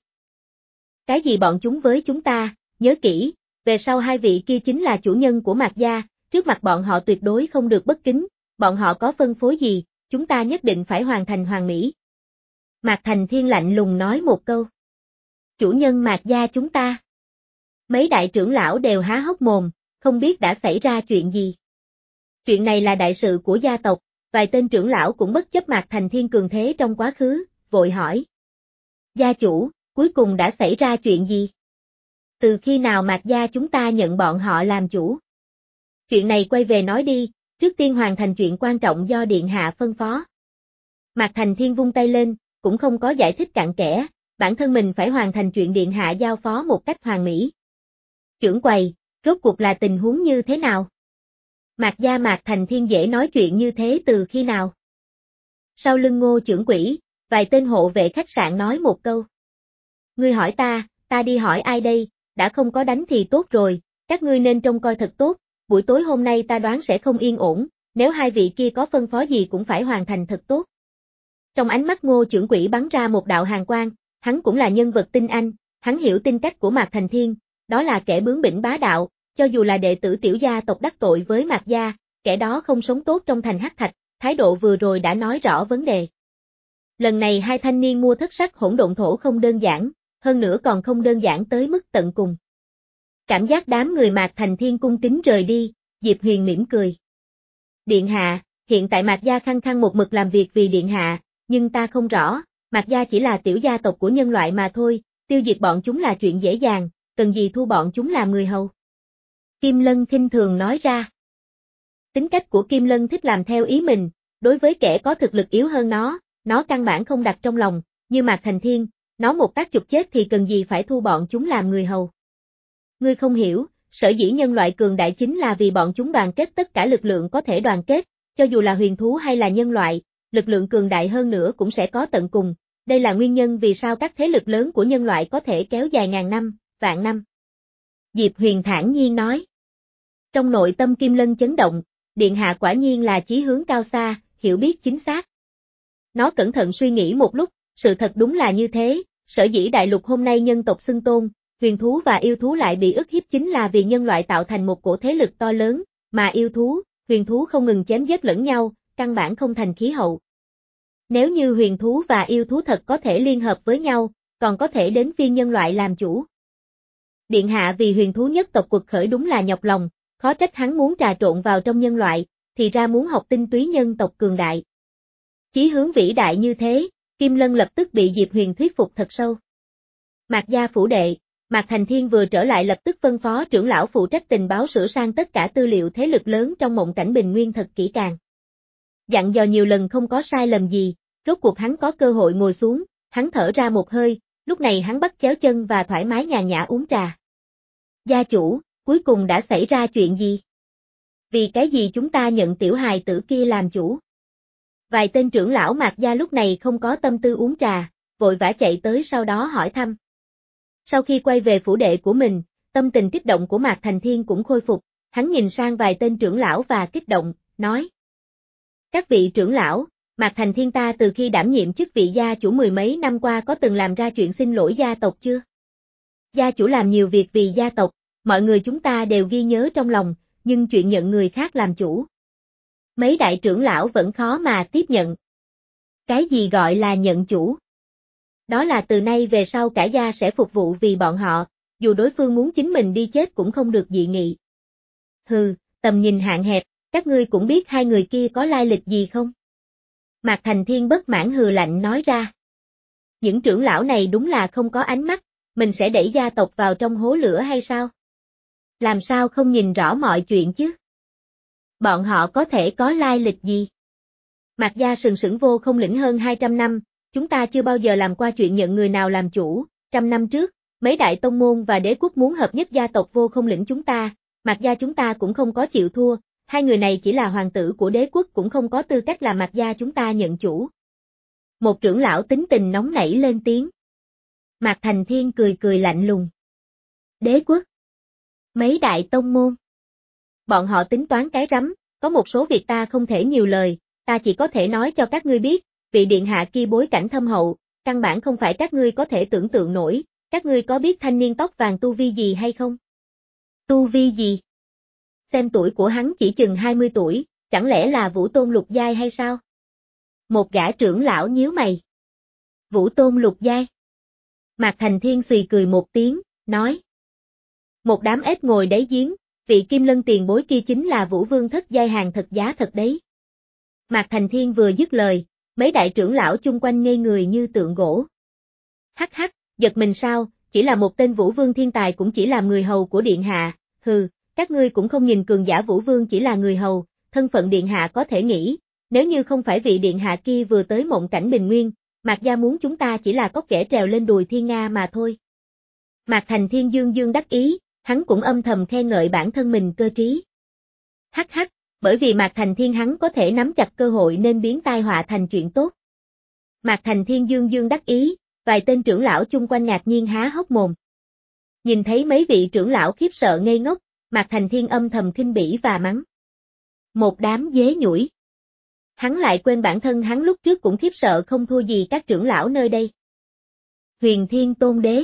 Cái gì bọn chúng với chúng ta, nhớ kỹ, về sau hai vị kia chính là chủ nhân của Mạc gia, trước mặt bọn họ tuyệt đối không được bất kính, bọn họ có phân phối gì, chúng ta nhất định phải hoàn thành hoàn mỹ. Mạc Thành Thiên lạnh lùng nói một câu. Chủ nhân Mạc gia chúng ta. Mấy đại trưởng lão đều há hốc mồm, không biết đã xảy ra chuyện gì. Chuyện này là đại sự của gia tộc, vài tên trưởng lão cũng bất chấp Mạc Thành Thiên cường thế trong quá khứ, vội hỏi. Gia chủ, cuối cùng đã xảy ra chuyện gì? Từ khi nào Mạc gia chúng ta nhận bọn họ làm chủ? Chuyện này quay về nói đi, trước tiên hoàn thành chuyện quan trọng do Điện Hạ phân phó. Mạc Thành Thiên vung tay lên, cũng không có giải thích cặn kẽ, bản thân mình phải hoàn thành chuyện Điện Hạ giao phó một cách hoàn mỹ. Trưởng quầy, rốt cuộc là tình huống như thế nào? Mạc gia Mạc Thành Thiên dễ nói chuyện như thế từ khi nào? Sau lưng Ngô trưởng quỹ, vài tên hộ vệ khách sạn nói một câu. Ngươi hỏi ta, ta đi hỏi ai đây, đã không có đánh thì tốt rồi, các ngươi nên trông coi thật tốt, buổi tối hôm nay ta đoán sẽ không yên ổn, nếu hai vị kia có phân phó gì cũng phải hoàn thành thật tốt. Trong ánh mắt Ngô trưởng quỹ bắn ra một đạo hàn quang, hắn cũng là nhân vật tinh anh, hắn hiểu tính cách của Mạc Thành Thiên, đó là kẻ bướng bỉnh bá đạo, cho dù là đệ tử tiểu gia tộc đắc tội với Mạc gia, kẻ đó không sống tốt trong thành Hắc Thạch, thái độ vừa rồi đã nói rõ vấn đề. Lần này hai thanh niên mua thất sắc hỗn độn thổ không đơn giản, hơn nữa còn không đơn giản tới mức tận cùng. Cảm giác đám người Mạc Thành Thiên cung kính rời đi, Diệp Huyền mỉm cười. Điện hạ, hiện tại Mạc gia khăng khăng một mực làm việc vì điện hạ, nhưng ta không rõ, Mạc gia chỉ là tiểu gia tộc của nhân loại mà thôi, tiêu diệt bọn chúng là chuyện dễ dàng, cần gì thu bọn chúng làm người hầu. Kim Lân khinh thường nói ra. Tính cách của Kim Lân thích làm theo ý mình, đối với kẻ có thực lực yếu hơn nó, nó căn bản không đặt trong lòng, như Mạc Thành Thiên, nó một tác chụp chết thì cần gì phải thu bọn chúng làm người hầu. Ngươi không hiểu, sở dĩ nhân loại cường đại chính là vì bọn chúng đoàn kết tất cả lực lượng có thể đoàn kết, cho dù là huyền thú hay là nhân loại, lực lượng cường đại hơn nữa cũng sẽ có tận cùng, đây là nguyên nhân vì sao các thế lực lớn của nhân loại có thể kéo dài ngàn năm, vạn năm. Diệp Huyền thản nhiên nói. Trong nội tâm Kim Lân chấn động, điện hạ quả nhiên là chí hướng cao xa, hiểu biết chính xác. Nó cẩn thận suy nghĩ một lúc, sự thật đúng là như thế, sở dĩ đại lục hôm nay nhân tộc xưng tôn, huyền thú và yêu thú lại bị ức hiếp chính là vì nhân loại tạo thành một cổ thế lực to lớn, mà yêu thú, huyền thú không ngừng chém giết lẫn nhau, căn bản không thành khí hậu. Nếu như huyền thú và yêu thú thật có thể liên hợp với nhau, còn có thể đến phiên nhân loại làm chủ. Điện hạ vì huyền thú nhất tộc quật khởi đúng là nhọc lòng, khó trách hắn muốn trà trộn vào trong nhân loại, thì ra muốn học tinh túy nhân tộc cường đại. Chí hướng vĩ đại như thế, Kim Lân lập tức bị Diệp Huyền thuyết phục thật sâu. Mạc gia phủ đệ, Mạc Thành Thiên vừa trở lại lập tức phân phó trưởng lão phụ trách tình báo sửa sang tất cả tư liệu thế lực lớn trong mộng cảnh bình nguyên thật kỹ càng. Dặn dò nhiều lần không có sai lầm gì, rốt cuộc hắn có cơ hội ngồi xuống, hắn thở ra một hơi, lúc này hắn bắt chéo chân và thoải mái nhàn nhã uống trà. Gia chủ, cuối cùng đã xảy ra chuyện gì? Vì cái gì chúng ta nhận tiểu hài tử kia làm chủ? Vài tên trưởng lão Mạc gia lúc này không có tâm tư uống trà, vội vã chạy tới sau đó hỏi thăm. Sau khi quay về phủ đệ của mình, tâm tình kích động của Mạc Thành Thiên cũng khôi phục, hắn nhìn sang vài tên trưởng lão và kích động, nói. Các vị trưởng lão, Mạc Thành Thiên ta từ khi đảm nhiệm chức vị gia chủ mười mấy năm qua có từng làm ra chuyện xin lỗi gia tộc chưa? Gia chủ làm nhiều việc vì gia tộc, mọi người chúng ta đều ghi nhớ trong lòng, nhưng chuyện nhận người khác làm chủ. Mấy đại trưởng lão vẫn khó mà tiếp nhận. Cái gì gọi là nhận chủ? Đó là từ nay về sau cả gia sẽ phục vụ vì bọn họ, dù đối phương muốn chính mình đi chết cũng không được dị nghị. Hừ, tầm nhìn hạn hẹp, các ngươi cũng biết hai người kia có lai lịch gì không? Mạc Thành Thiên bất mãn hừ lạnh nói ra. Những trưởng lão này đúng là không có ánh mắt, mình sẽ đẩy gia tộc vào trong hố lửa hay sao? Làm sao không nhìn rõ mọi chuyện chứ? Bọn họ có thể có lai lịch gì? Mạc gia sừng sững vô không lĩnh hơn hai trăm năm, chúng ta chưa bao giờ làm qua chuyện nhận người nào làm chủ, Trăm năm trước, mấy đại tông môn và đế quốc muốn hợp nhất gia tộc Vô Không lĩnh chúng ta, Mạc gia chúng ta cũng không có chịu thua, hai người này chỉ là hoàng tử của đế quốc cũng không có tư cách là Mạc gia chúng ta nhận chủ. Một trưởng lão tính tình nóng nảy lên tiếng. Mạc Thành Thiên cười cười lạnh lùng. Đế quốc? Mấy đại tông môn? Bọn họ tính toán cái rắm, có một số việc ta không thể nhiều lời, ta chỉ có thể nói cho các ngươi biết, vị điện hạ kia bối cảnh thâm hậu, căn bản không phải các ngươi có thể tưởng tượng nổi, các ngươi có biết thanh niên tóc vàng tu vi gì hay không? Tu vi gì? Xem tuổi của hắn chỉ chừng hai mươi tuổi, chẳng lẽ là Vũ Tôn lục giai hay sao? Một gã trưởng lão nhíu mày. Vũ Tôn lục giai. Mạc Thành Thiên xùy cười một tiếng, nói. Một đám ếch ngồi đáy giếng, vị Kim Lân tiền bối kia chính là Vũ Vương thất giai hàng thật giá thật đấy. Mạc Thành Thiên vừa dứt lời, mấy đại trưởng lão chung quanh ngây người như tượng gỗ. Hắc hắc, giật mình sao, chỉ là một tên Vũ Vương thiên tài cũng chỉ làm người hầu của điện hạ, hừ, các ngươi cũng không nhìn cường giả Vũ Vương chỉ là người hầu, thân phận điện hạ có thể nghĩ, nếu như không phải vị điện hạ kia vừa tới mộng cảnh bình nguyên, Mạc gia muốn chúng ta chỉ là cóc ghẻ trèo lên đùi thiên nga mà thôi. Mạc Thành Thiên dương dương đắc ý, hắn cũng âm thầm khen ngợi bản thân mình cơ trí. Hắc hắc, bởi vì Mạc Thành Thiên hắn có thể nắm chặt cơ hội nên biến tai họa thành chuyện tốt. Mạc Thành Thiên dương dương đắc ý, vài tên trưởng lão chung quanh ngạc nhiên há hốc mồm. Nhìn thấy mấy vị trưởng lão khiếp sợ ngây ngốc, Mạc Thành Thiên âm thầm khinh bỉ và mắng. Một đám dế nhủi. Hắn lại quên bản thân hắn lúc trước cũng khiếp sợ không thua gì các trưởng lão nơi đây. Huyền Thiên Tôn Đế.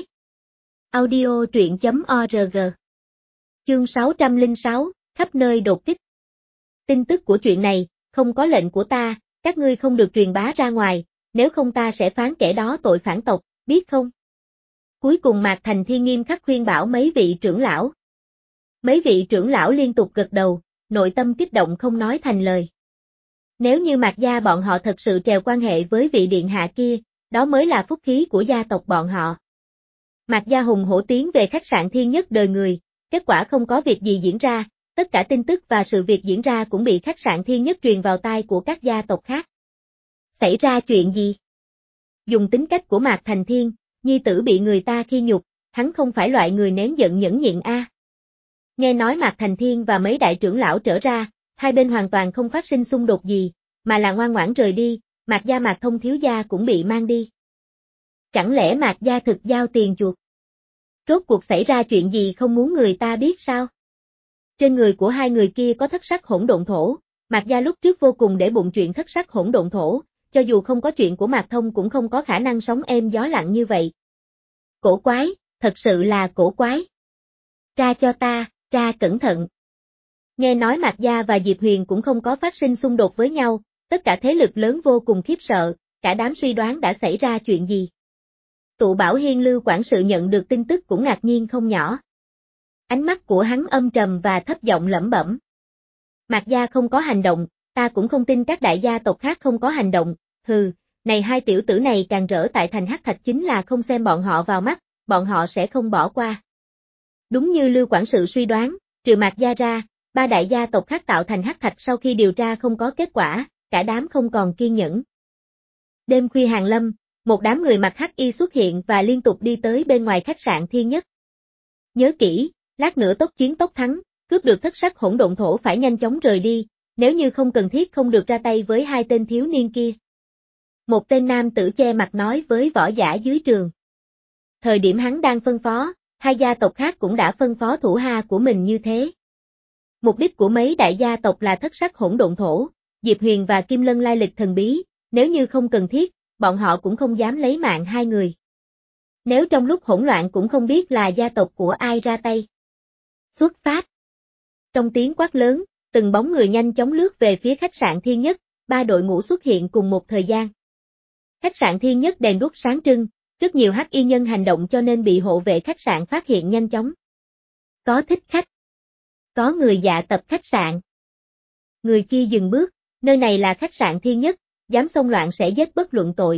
Audio truyện chấm org. Chương sáu trăm lẻ sáu, khắp nơi đột kích. Tin tức của chuyện này, không có lệnh của ta, các ngươi không được truyền bá ra ngoài, nếu không ta sẽ phán kẻ đó tội phản tộc, biết không? Cuối cùng Mạc Thành Thiên nghiêm khắc khuyên bảo mấy vị trưởng lão. Mấy vị trưởng lão liên tục gật đầu, nội tâm kích động không nói thành lời. Nếu như Mạc gia bọn họ thật sự trèo quan hệ với vị điện hạ kia, đó mới là phúc khí của gia tộc bọn họ. Mạc gia hùng hổ tiến về khách sạn Thiên Nhất đời người, kết quả không có việc gì diễn ra, tất cả tin tức và sự việc diễn ra cũng bị khách sạn Thiên Nhất truyền vào tai của các gia tộc khác. Xảy ra chuyện gì? Dùng tính cách của Mạc Thành Thiên, nhi tử bị người ta khi nhục, hắn không phải loại người nén giận nhẫn nhịn a. À. Nghe nói Mạc Thành Thiên và mấy đại trưởng lão trở ra, hai bên hoàn toàn không phát sinh xung đột gì, mà là ngoan ngoãn rời đi, Mạc gia Mạc Thông thiếu gia cũng bị mang đi. Chẳng lẽ Mạc gia thực giao tiền chuộc? Rốt cuộc xảy ra chuyện gì không muốn người ta biết sao? Trên người của hai người kia có thất sắc hỗn độn thổ, Mạc gia lúc trước vô cùng để bụng chuyện thất sắc hỗn độn thổ, cho dù không có chuyện của Mạc Thông cũng không có khả năng sống êm gió lặng như vậy. Cổ quái, thật sự là cổ quái. Tra cho ta, tra cẩn thận. Nghe nói Mạc gia và Diệp Huyền cũng không có phát sinh xung đột với nhau, tất cả thế lực lớn vô cùng khiếp sợ, cả đám suy đoán đã xảy ra chuyện gì. Tụ Bảo Hiên Lưu quản sự nhận được tin tức cũng ngạc nhiên không nhỏ. Ánh mắt của hắn âm trầm và thấp giọng lẩm bẩm. Mạc gia không có hành động, ta cũng không tin các đại gia tộc khác không có hành động, hừ, này hai tiểu tử này càng rỡ tại thành Hắc Thạch chính là không xem bọn họ vào mắt, bọn họ sẽ không bỏ qua. Đúng như Lưu quản sự suy đoán, trừ Mạc gia ra, ba đại gia tộc khác tạo thành Hắc Thạch sau khi điều tra không có kết quả, cả đám không còn kiên nhẫn. Đêm khuya hàng lâm, một đám người mặc hắc y xuất hiện và liên tục đi tới bên ngoài khách sạn Thiên Nhất. Nhớ kỹ, lát nữa tốc chiến tốc thắng, cướp được thất sắc hỗn độn thổ phải nhanh chóng rời đi, nếu như không cần thiết không được ra tay với hai tên thiếu niên kia. Một tên nam tử che mặt nói với võ giả dưới trường. Thời điểm hắn đang phân phó, hai gia tộc khác cũng đã phân phó thủ hạ của mình như thế. Mục đích của mấy đại gia tộc là thất sắc hỗn độn thổ, Diệp Huyền và Kim Lân lai lịch thần bí, nếu như không cần thiết, bọn họ cũng không dám lấy mạng hai người. Nếu trong lúc hỗn loạn cũng không biết là gia tộc của ai ra tay. Xuất phát. Trong tiếng quát lớn, từng bóng người nhanh chóng lướt về phía khách sạn Thiên Nhất, ba đội ngũ xuất hiện cùng một thời gian. Khách sạn Thiên Nhất đèn đuốc sáng trưng, rất nhiều hắc y nhân hành động cho nên bị hộ vệ khách sạn phát hiện nhanh chóng. Có thích khách. Có người dạ tập khách sạn. Người kia dừng bước, nơi này là khách sạn Thiên Nhất, dám xông loạn sẽ giết bất luận tội.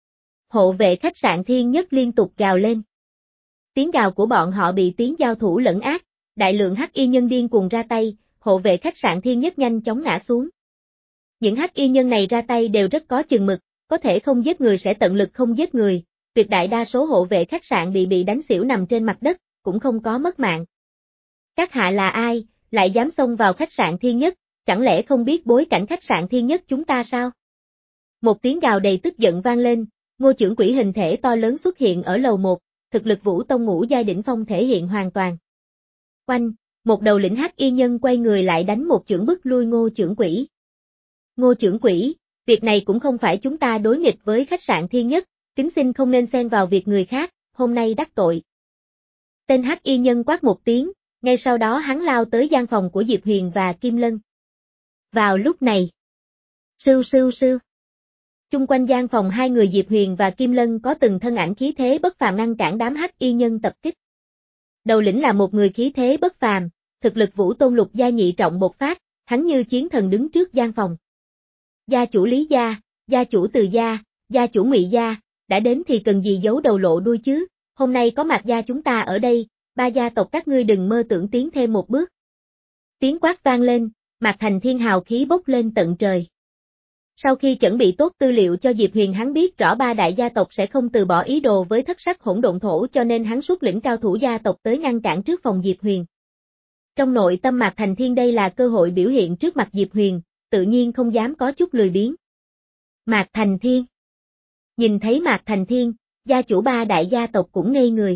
Hộ vệ khách sạn Thiên Nhất liên tục gào lên. Tiếng gào của bọn họ bị tiếng giao thủ lẫn ác, đại lượng hắc y nhân điên cuồng ra tay, hộ vệ khách sạn Thiên Nhất nhanh chóng ngã xuống. Những hắc y nhân này ra tay đều rất có chừng mực, có thể không giết người sẽ tận lực không giết người, Tuyệt đại đa số hộ vệ khách sạn bị bị đánh xỉu nằm trên mặt đất, cũng không có mất mạng. Các hạ là ai, lại dám xông vào khách sạn Thiên Nhất, chẳng lẽ không biết bối cảnh khách sạn Thiên Nhất chúng ta sao? Một tiếng gào đầy tức giận vang lên, Ngô trưởng quỹ hình thể to lớn xuất hiện ở lầu một, thực lực Vũ Tông ngũ giai đỉnh phong thể hiện hoàn toàn. Oanh, một đầu lĩnh hắc y nhân quay người lại đánh một chưởng bức lui Ngô trưởng quỹ. Ngô trưởng quỹ, việc này cũng không phải chúng ta đối nghịch với khách sạn Thiên Nhất, kính xin không nên xen vào việc người khác, hôm nay đắc tội. Tên hắc y nhân quát một tiếng, ngay sau đó hắn lao tới gian phòng của Diệp Huyền và Kim Lân. Vào lúc này, sưu sưu sưu. Chung quanh gian phòng hai người Diệp Huyền và Kim Lân có từng thân ảnh khí thế bất phàm ngăn cản đám hắc y nhân tập kích. Đầu lĩnh là một người khí thế bất phàm, thực lực Vũ Tôn lục gia nhị trọng bộc phát, hắn như chiến thần đứng trước gian phòng. Gia chủ Lý gia, gia chủ Từ gia, gia chủ Ngụy gia, đã đến thì cần gì giấu đầu lộ đuôi chứ, hôm nay có Mạc gia chúng ta ở đây, ba gia tộc các ngươi đừng mơ tưởng tiến thêm một bước. Tiếng quát vang lên, Mạc Thành Thiên hào khí bốc lên tận trời. Sau khi chuẩn bị tốt tư liệu cho Diệp Huyền, hắn biết rõ ba đại gia tộc sẽ không từ bỏ ý đồ với thất sắc hỗn độn thổ, cho nên hắn xuất lĩnh cao thủ gia tộc tới ngăn cản trước phòng Diệp Huyền. Trong nội tâm Mạc Thành Thiên đây là cơ hội biểu hiện trước mặt Diệp Huyền, tự nhiên không dám có chút lười biếng. Mạc Thành Thiên. Nhìn thấy Mạc Thành Thiên, gia chủ ba đại gia tộc cũng ngây người.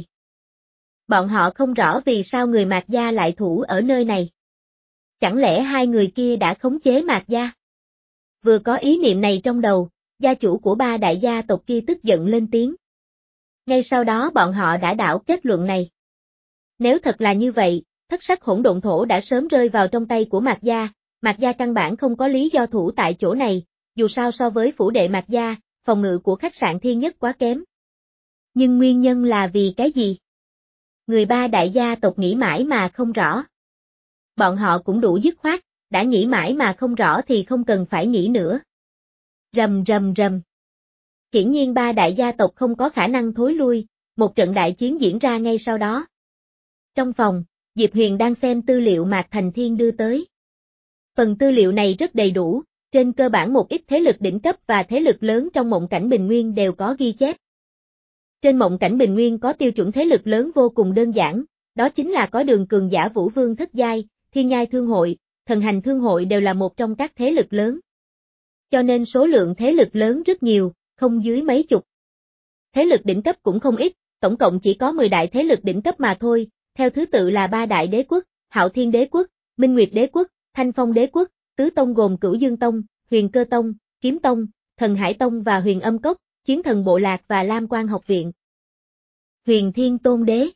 Bọn họ không rõ vì sao người Mạc gia lại thủ ở nơi này. Chẳng lẽ hai người kia đã khống chế Mạc gia? Vừa có ý niệm này trong đầu, gia chủ của ba đại gia tộc kia tức giận lên tiếng. Ngay sau đó bọn họ đã đảo kết luận này. Nếu thật là như vậy, thất sắc hỗn độn thổ đã sớm rơi vào trong tay của Mạc gia, Mạc gia căn bản không có lý do thủ tại chỗ này, dù sao so với phủ đệ Mạc gia, phòng ngự của khách sạn Thiên Nhất quá kém. Nhưng nguyên nhân là vì cái gì? Người ba đại gia tộc nghĩ mãi mà không rõ. Bọn họ cũng đủ dứt khoát, đã nghĩ mãi mà không rõ thì không cần phải nghĩ nữa. Rầm rầm rầm. Hiển nhiên ba đại gia tộc không có khả năng thối lui, một trận đại chiến diễn ra ngay sau đó. Trong phòng, Diệp Huyền đang xem tư liệu Mạc Thành Thiên đưa tới. Phần tư liệu này rất đầy đủ, trên cơ bản một ít thế lực đỉnh cấp và thế lực lớn trong mộng cảnh Bình Nguyên đều có ghi chép. Trên mộng cảnh Bình Nguyên có tiêu chuẩn thế lực lớn vô cùng đơn giản, đó chính là có đường cường giả Vũ Vương thất giai, Thiên Nhai Thương hội, Thần Hành Thương hội đều là một trong các thế lực lớn. Cho nên số lượng thế lực lớn rất nhiều, không dưới mấy chục. Thế lực đỉnh cấp cũng không ít, tổng cộng chỉ có mười đại thế lực đỉnh cấp mà thôi, theo thứ tự là ba đại đế quốc, Hạo Thiên đế quốc, Minh Nguyệt đế quốc, Thanh Phong đế quốc, tứ tông gồm Cửu Dương tông, Huyền Cơ tông, Kiếm tông, Thần Hải tông và Huyền Âm cốc, Chiến thần bộ lạc và Lam Quan học viện. Huyền Thiên Tôn đế.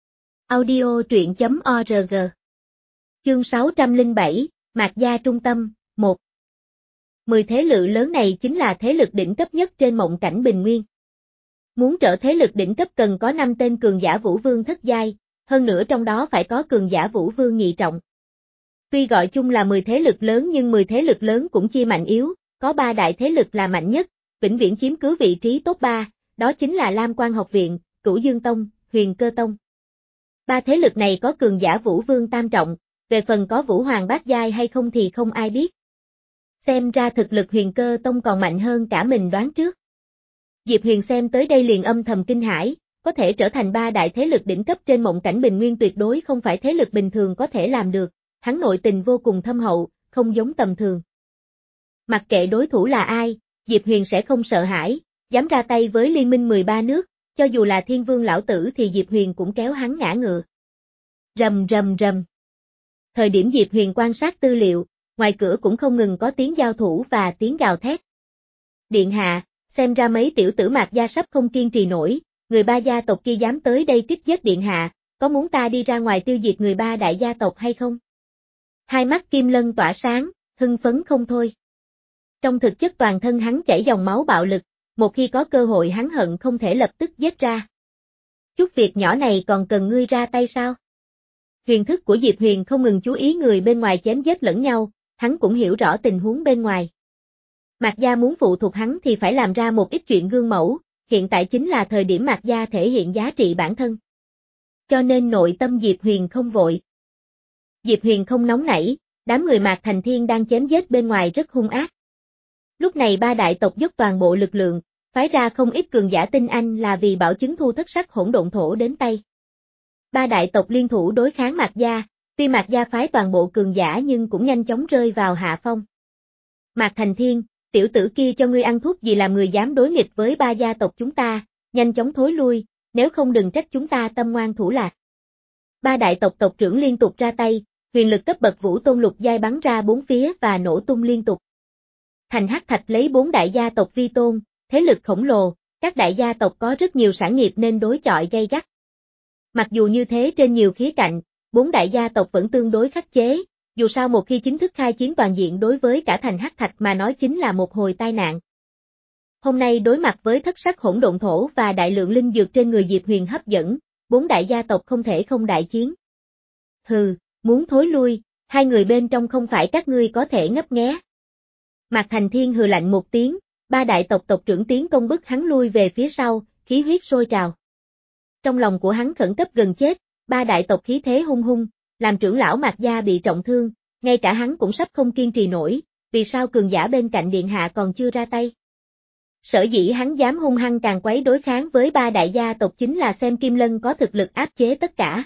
Audio truyện chấm org. Chương sáu trăm lẻ bảy, Mạc gia trung tâm, một. Mười thế lực lớn này chính là thế lực đỉnh cấp nhất trên mộng cảnh Bình Nguyên. Muốn trở thế lực đỉnh cấp cần có năm tên cường giả Vũ Vương thất giai, hơn nữa trong đó phải có cường giả Vũ Vương nhị trọng. Tuy gọi chung là mười thế lực lớn nhưng mười thế lực lớn cũng chia mạnh yếu, có ba đại thế lực là mạnh nhất, vĩnh viễn chiếm cứ vị trí top ba, đó chính là Lam Quan học viện, Cửu Dương tông, Huyền Cơ tông. Ba thế lực này có cường giả Vũ Vương tam trọng, về phần có Vũ Hoàng bát giai hay không thì không ai biết. Xem ra thực lực Huyền Cơ tông còn mạnh hơn cả mình đoán trước. Diệp Huyền xem tới đây liền âm thầm kinh hãi, có thể trở thành ba đại thế lực đỉnh cấp trên mộng cảnh Bình Nguyên tuyệt đối không phải thế lực bình thường có thể làm được, hắn nội tình vô cùng thâm hậu, không giống tầm thường. Mặc kệ đối thủ là ai, Diệp Huyền sẽ không sợ hãi, dám ra tay với liên minh mười ba nước, cho dù là Thiên Vương lão tử thì Diệp Huyền cũng kéo hắn ngã ngựa. Rầm rầm rầm. Thời điểm Diệp Huyền quan sát tư liệu, ngoài cửa cũng không ngừng có tiếng giao thủ và tiếng gào thét. Điện hạ, xem ra mấy tiểu tử Mạc gia sắp không kiên trì nổi, người ba gia tộc kia dám tới đây kích giết điện hạ, có muốn ta đi ra ngoài tiêu diệt người ba đại gia tộc hay không? Hai mắt Kim Lân tỏa sáng, hưng phấn không thôi. Trong thực chất toàn thân hắn chảy dòng máu bạo lực, một khi có cơ hội hắn hận không thể lập tức giết ra. Chút việc nhỏ này còn cần ngươi ra tay sao? Huyền thức của Diệp Huyền không ngừng chú ý người bên ngoài chém giết lẫn nhau, hắn cũng hiểu rõ tình huống bên ngoài. Mạc gia muốn phụ thuộc hắn thì phải làm ra một ít chuyện gương mẫu, hiện tại chính là thời điểm Mạc gia thể hiện giá trị bản thân. Cho nên nội tâm Diệp Huyền không vội. Diệp Huyền không nóng nảy, đám người Mạc Thành Thiên đang chém giết bên ngoài rất hung ác. Lúc này ba đại tộc dốc toàn bộ lực lượng, phái ra không ít cường giả tinh anh là vì bảo chứng thu thất sắc hỗn độn thổ đến tay. Ba đại tộc liên thủ đối kháng Mạc Gia, tuy Mạc Gia phái toàn bộ cường giả nhưng cũng nhanh chóng rơi vào hạ phong. Mạc Thành Thiên, tiểu tử kia cho ngươi ăn thuốc gì làm người dám đối nghịch với ba gia tộc chúng ta, nhanh chóng thối lui, nếu không đừng trách chúng ta tâm ngoan thủ lạc. Ba đại tộc tộc trưởng liên tục ra tay, huyền lực cấp bậc vũ tôn lục giai bắn ra bốn phía và nổ tung liên tục. Thành Hắc Thạch lấy bốn đại gia tộc vi tôn, thế lực khổng lồ, các đại gia tộc có rất nhiều sản nghiệp nên đối chọi gay gắt. Mặc dù như thế trên nhiều khía cạnh, bốn đại gia tộc vẫn tương đối khắc chế, dù sao một khi chính thức khai chiến toàn diện đối với cả thành Hắc Thạch mà nói chính là một hồi tai nạn. Hôm nay đối mặt với thất sắc hỗn độn thổ và đại lượng linh dược trên người Diệp Huyền hấp dẫn, bốn đại gia tộc không thể không đại chiến. Hừ, muốn thối lui, hai người bên trong không phải các ngươi có thể ngấp nghé. Mạc Thành Thiên hừ lạnh một tiếng, ba đại tộc tộc trưởng tiến công bức hắn lui về phía sau, khí huyết sôi trào. Trong lòng của hắn khẩn cấp gần chết, ba đại tộc khí thế hung hung, làm trưởng lão Mạc Gia bị trọng thương, ngay cả hắn cũng sắp không kiên trì nổi, vì sao cường giả bên cạnh điện hạ còn chưa ra tay. Sở dĩ hắn dám hung hăng càng quấy đối kháng với ba đại gia tộc chính là xem Kim Lân có thực lực áp chế tất cả.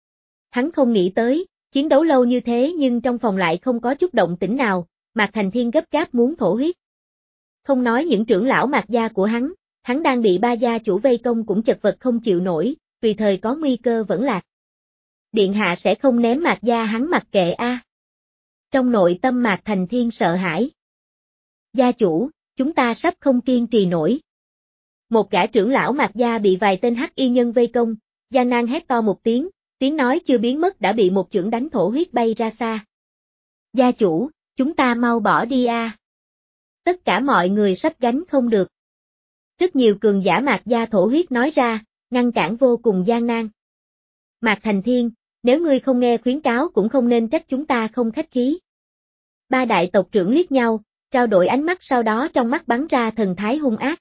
Hắn không nghĩ tới, chiến đấu lâu như thế nhưng trong phòng lại không có chút động tĩnh nào, Mạc Thành Thiên gấp gáp muốn thổ huyết. Không nói những trưởng lão Mạc Gia của hắn, hắn đang bị ba gia chủ vây công cũng chật vật không chịu nổi, tùy thời có nguy cơ vẫn lạc. Điện hạ sẽ không ném Mạc Gia hắn mặc kệ a. À. Trong nội tâm Mạc Thành Thiên sợ hãi. Gia chủ, chúng ta sắp không kiên trì nổi. Một gã trưởng lão Mạc Gia bị vài tên hắc y nhân vây công, gian nan hét to một tiếng, tiếng nói chưa biến mất đã bị một chưởng đánh thổ huyết bay ra xa. Gia chủ, chúng ta mau bỏ đi a. À. Tất cả mọi người sắp gánh không được. Rất nhiều cường giả Mạc Gia thổ huyết nói ra, ngăn cản vô cùng gian nan. Mạc Thành Thiên, nếu ngươi không nghe khuyến cáo cũng không nên trách chúng ta không khách khí. Ba đại tộc trưởng liếc nhau, trao đổi ánh mắt sau đó trong mắt bắn ra thần thái hung ác.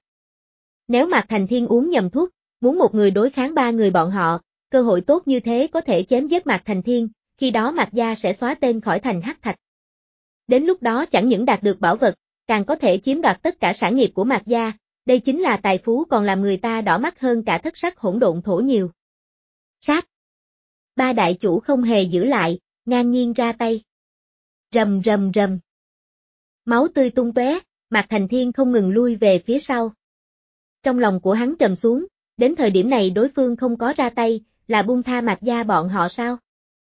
Nếu Mạc Thành Thiên uống nhầm thuốc, muốn một người đối kháng ba người bọn họ, cơ hội tốt như thế có thể chém giết Mạc Thành Thiên, khi đó Mạc Gia sẽ xóa tên khỏi thành Hắc Thạch. Đến lúc đó chẳng những đạt được bảo vật, càng có thể chiếm đoạt tất cả sản nghiệp của Mạc Gia, đây chính là tài phú còn làm người ta đỏ mắt hơn cả thất sắc hỗn độn thổ nhiều. Sát! Ba đại chủ không hề giữ lại, ngang nhiên ra tay. Rầm rầm rầm. Máu tươi tung tóe, Mạc Thành Thiên không ngừng lui về phía sau. Trong lòng của hắn trầm xuống, đến thời điểm này đối phương không có ra tay, là buông tha Mạc Gia bọn họ sao?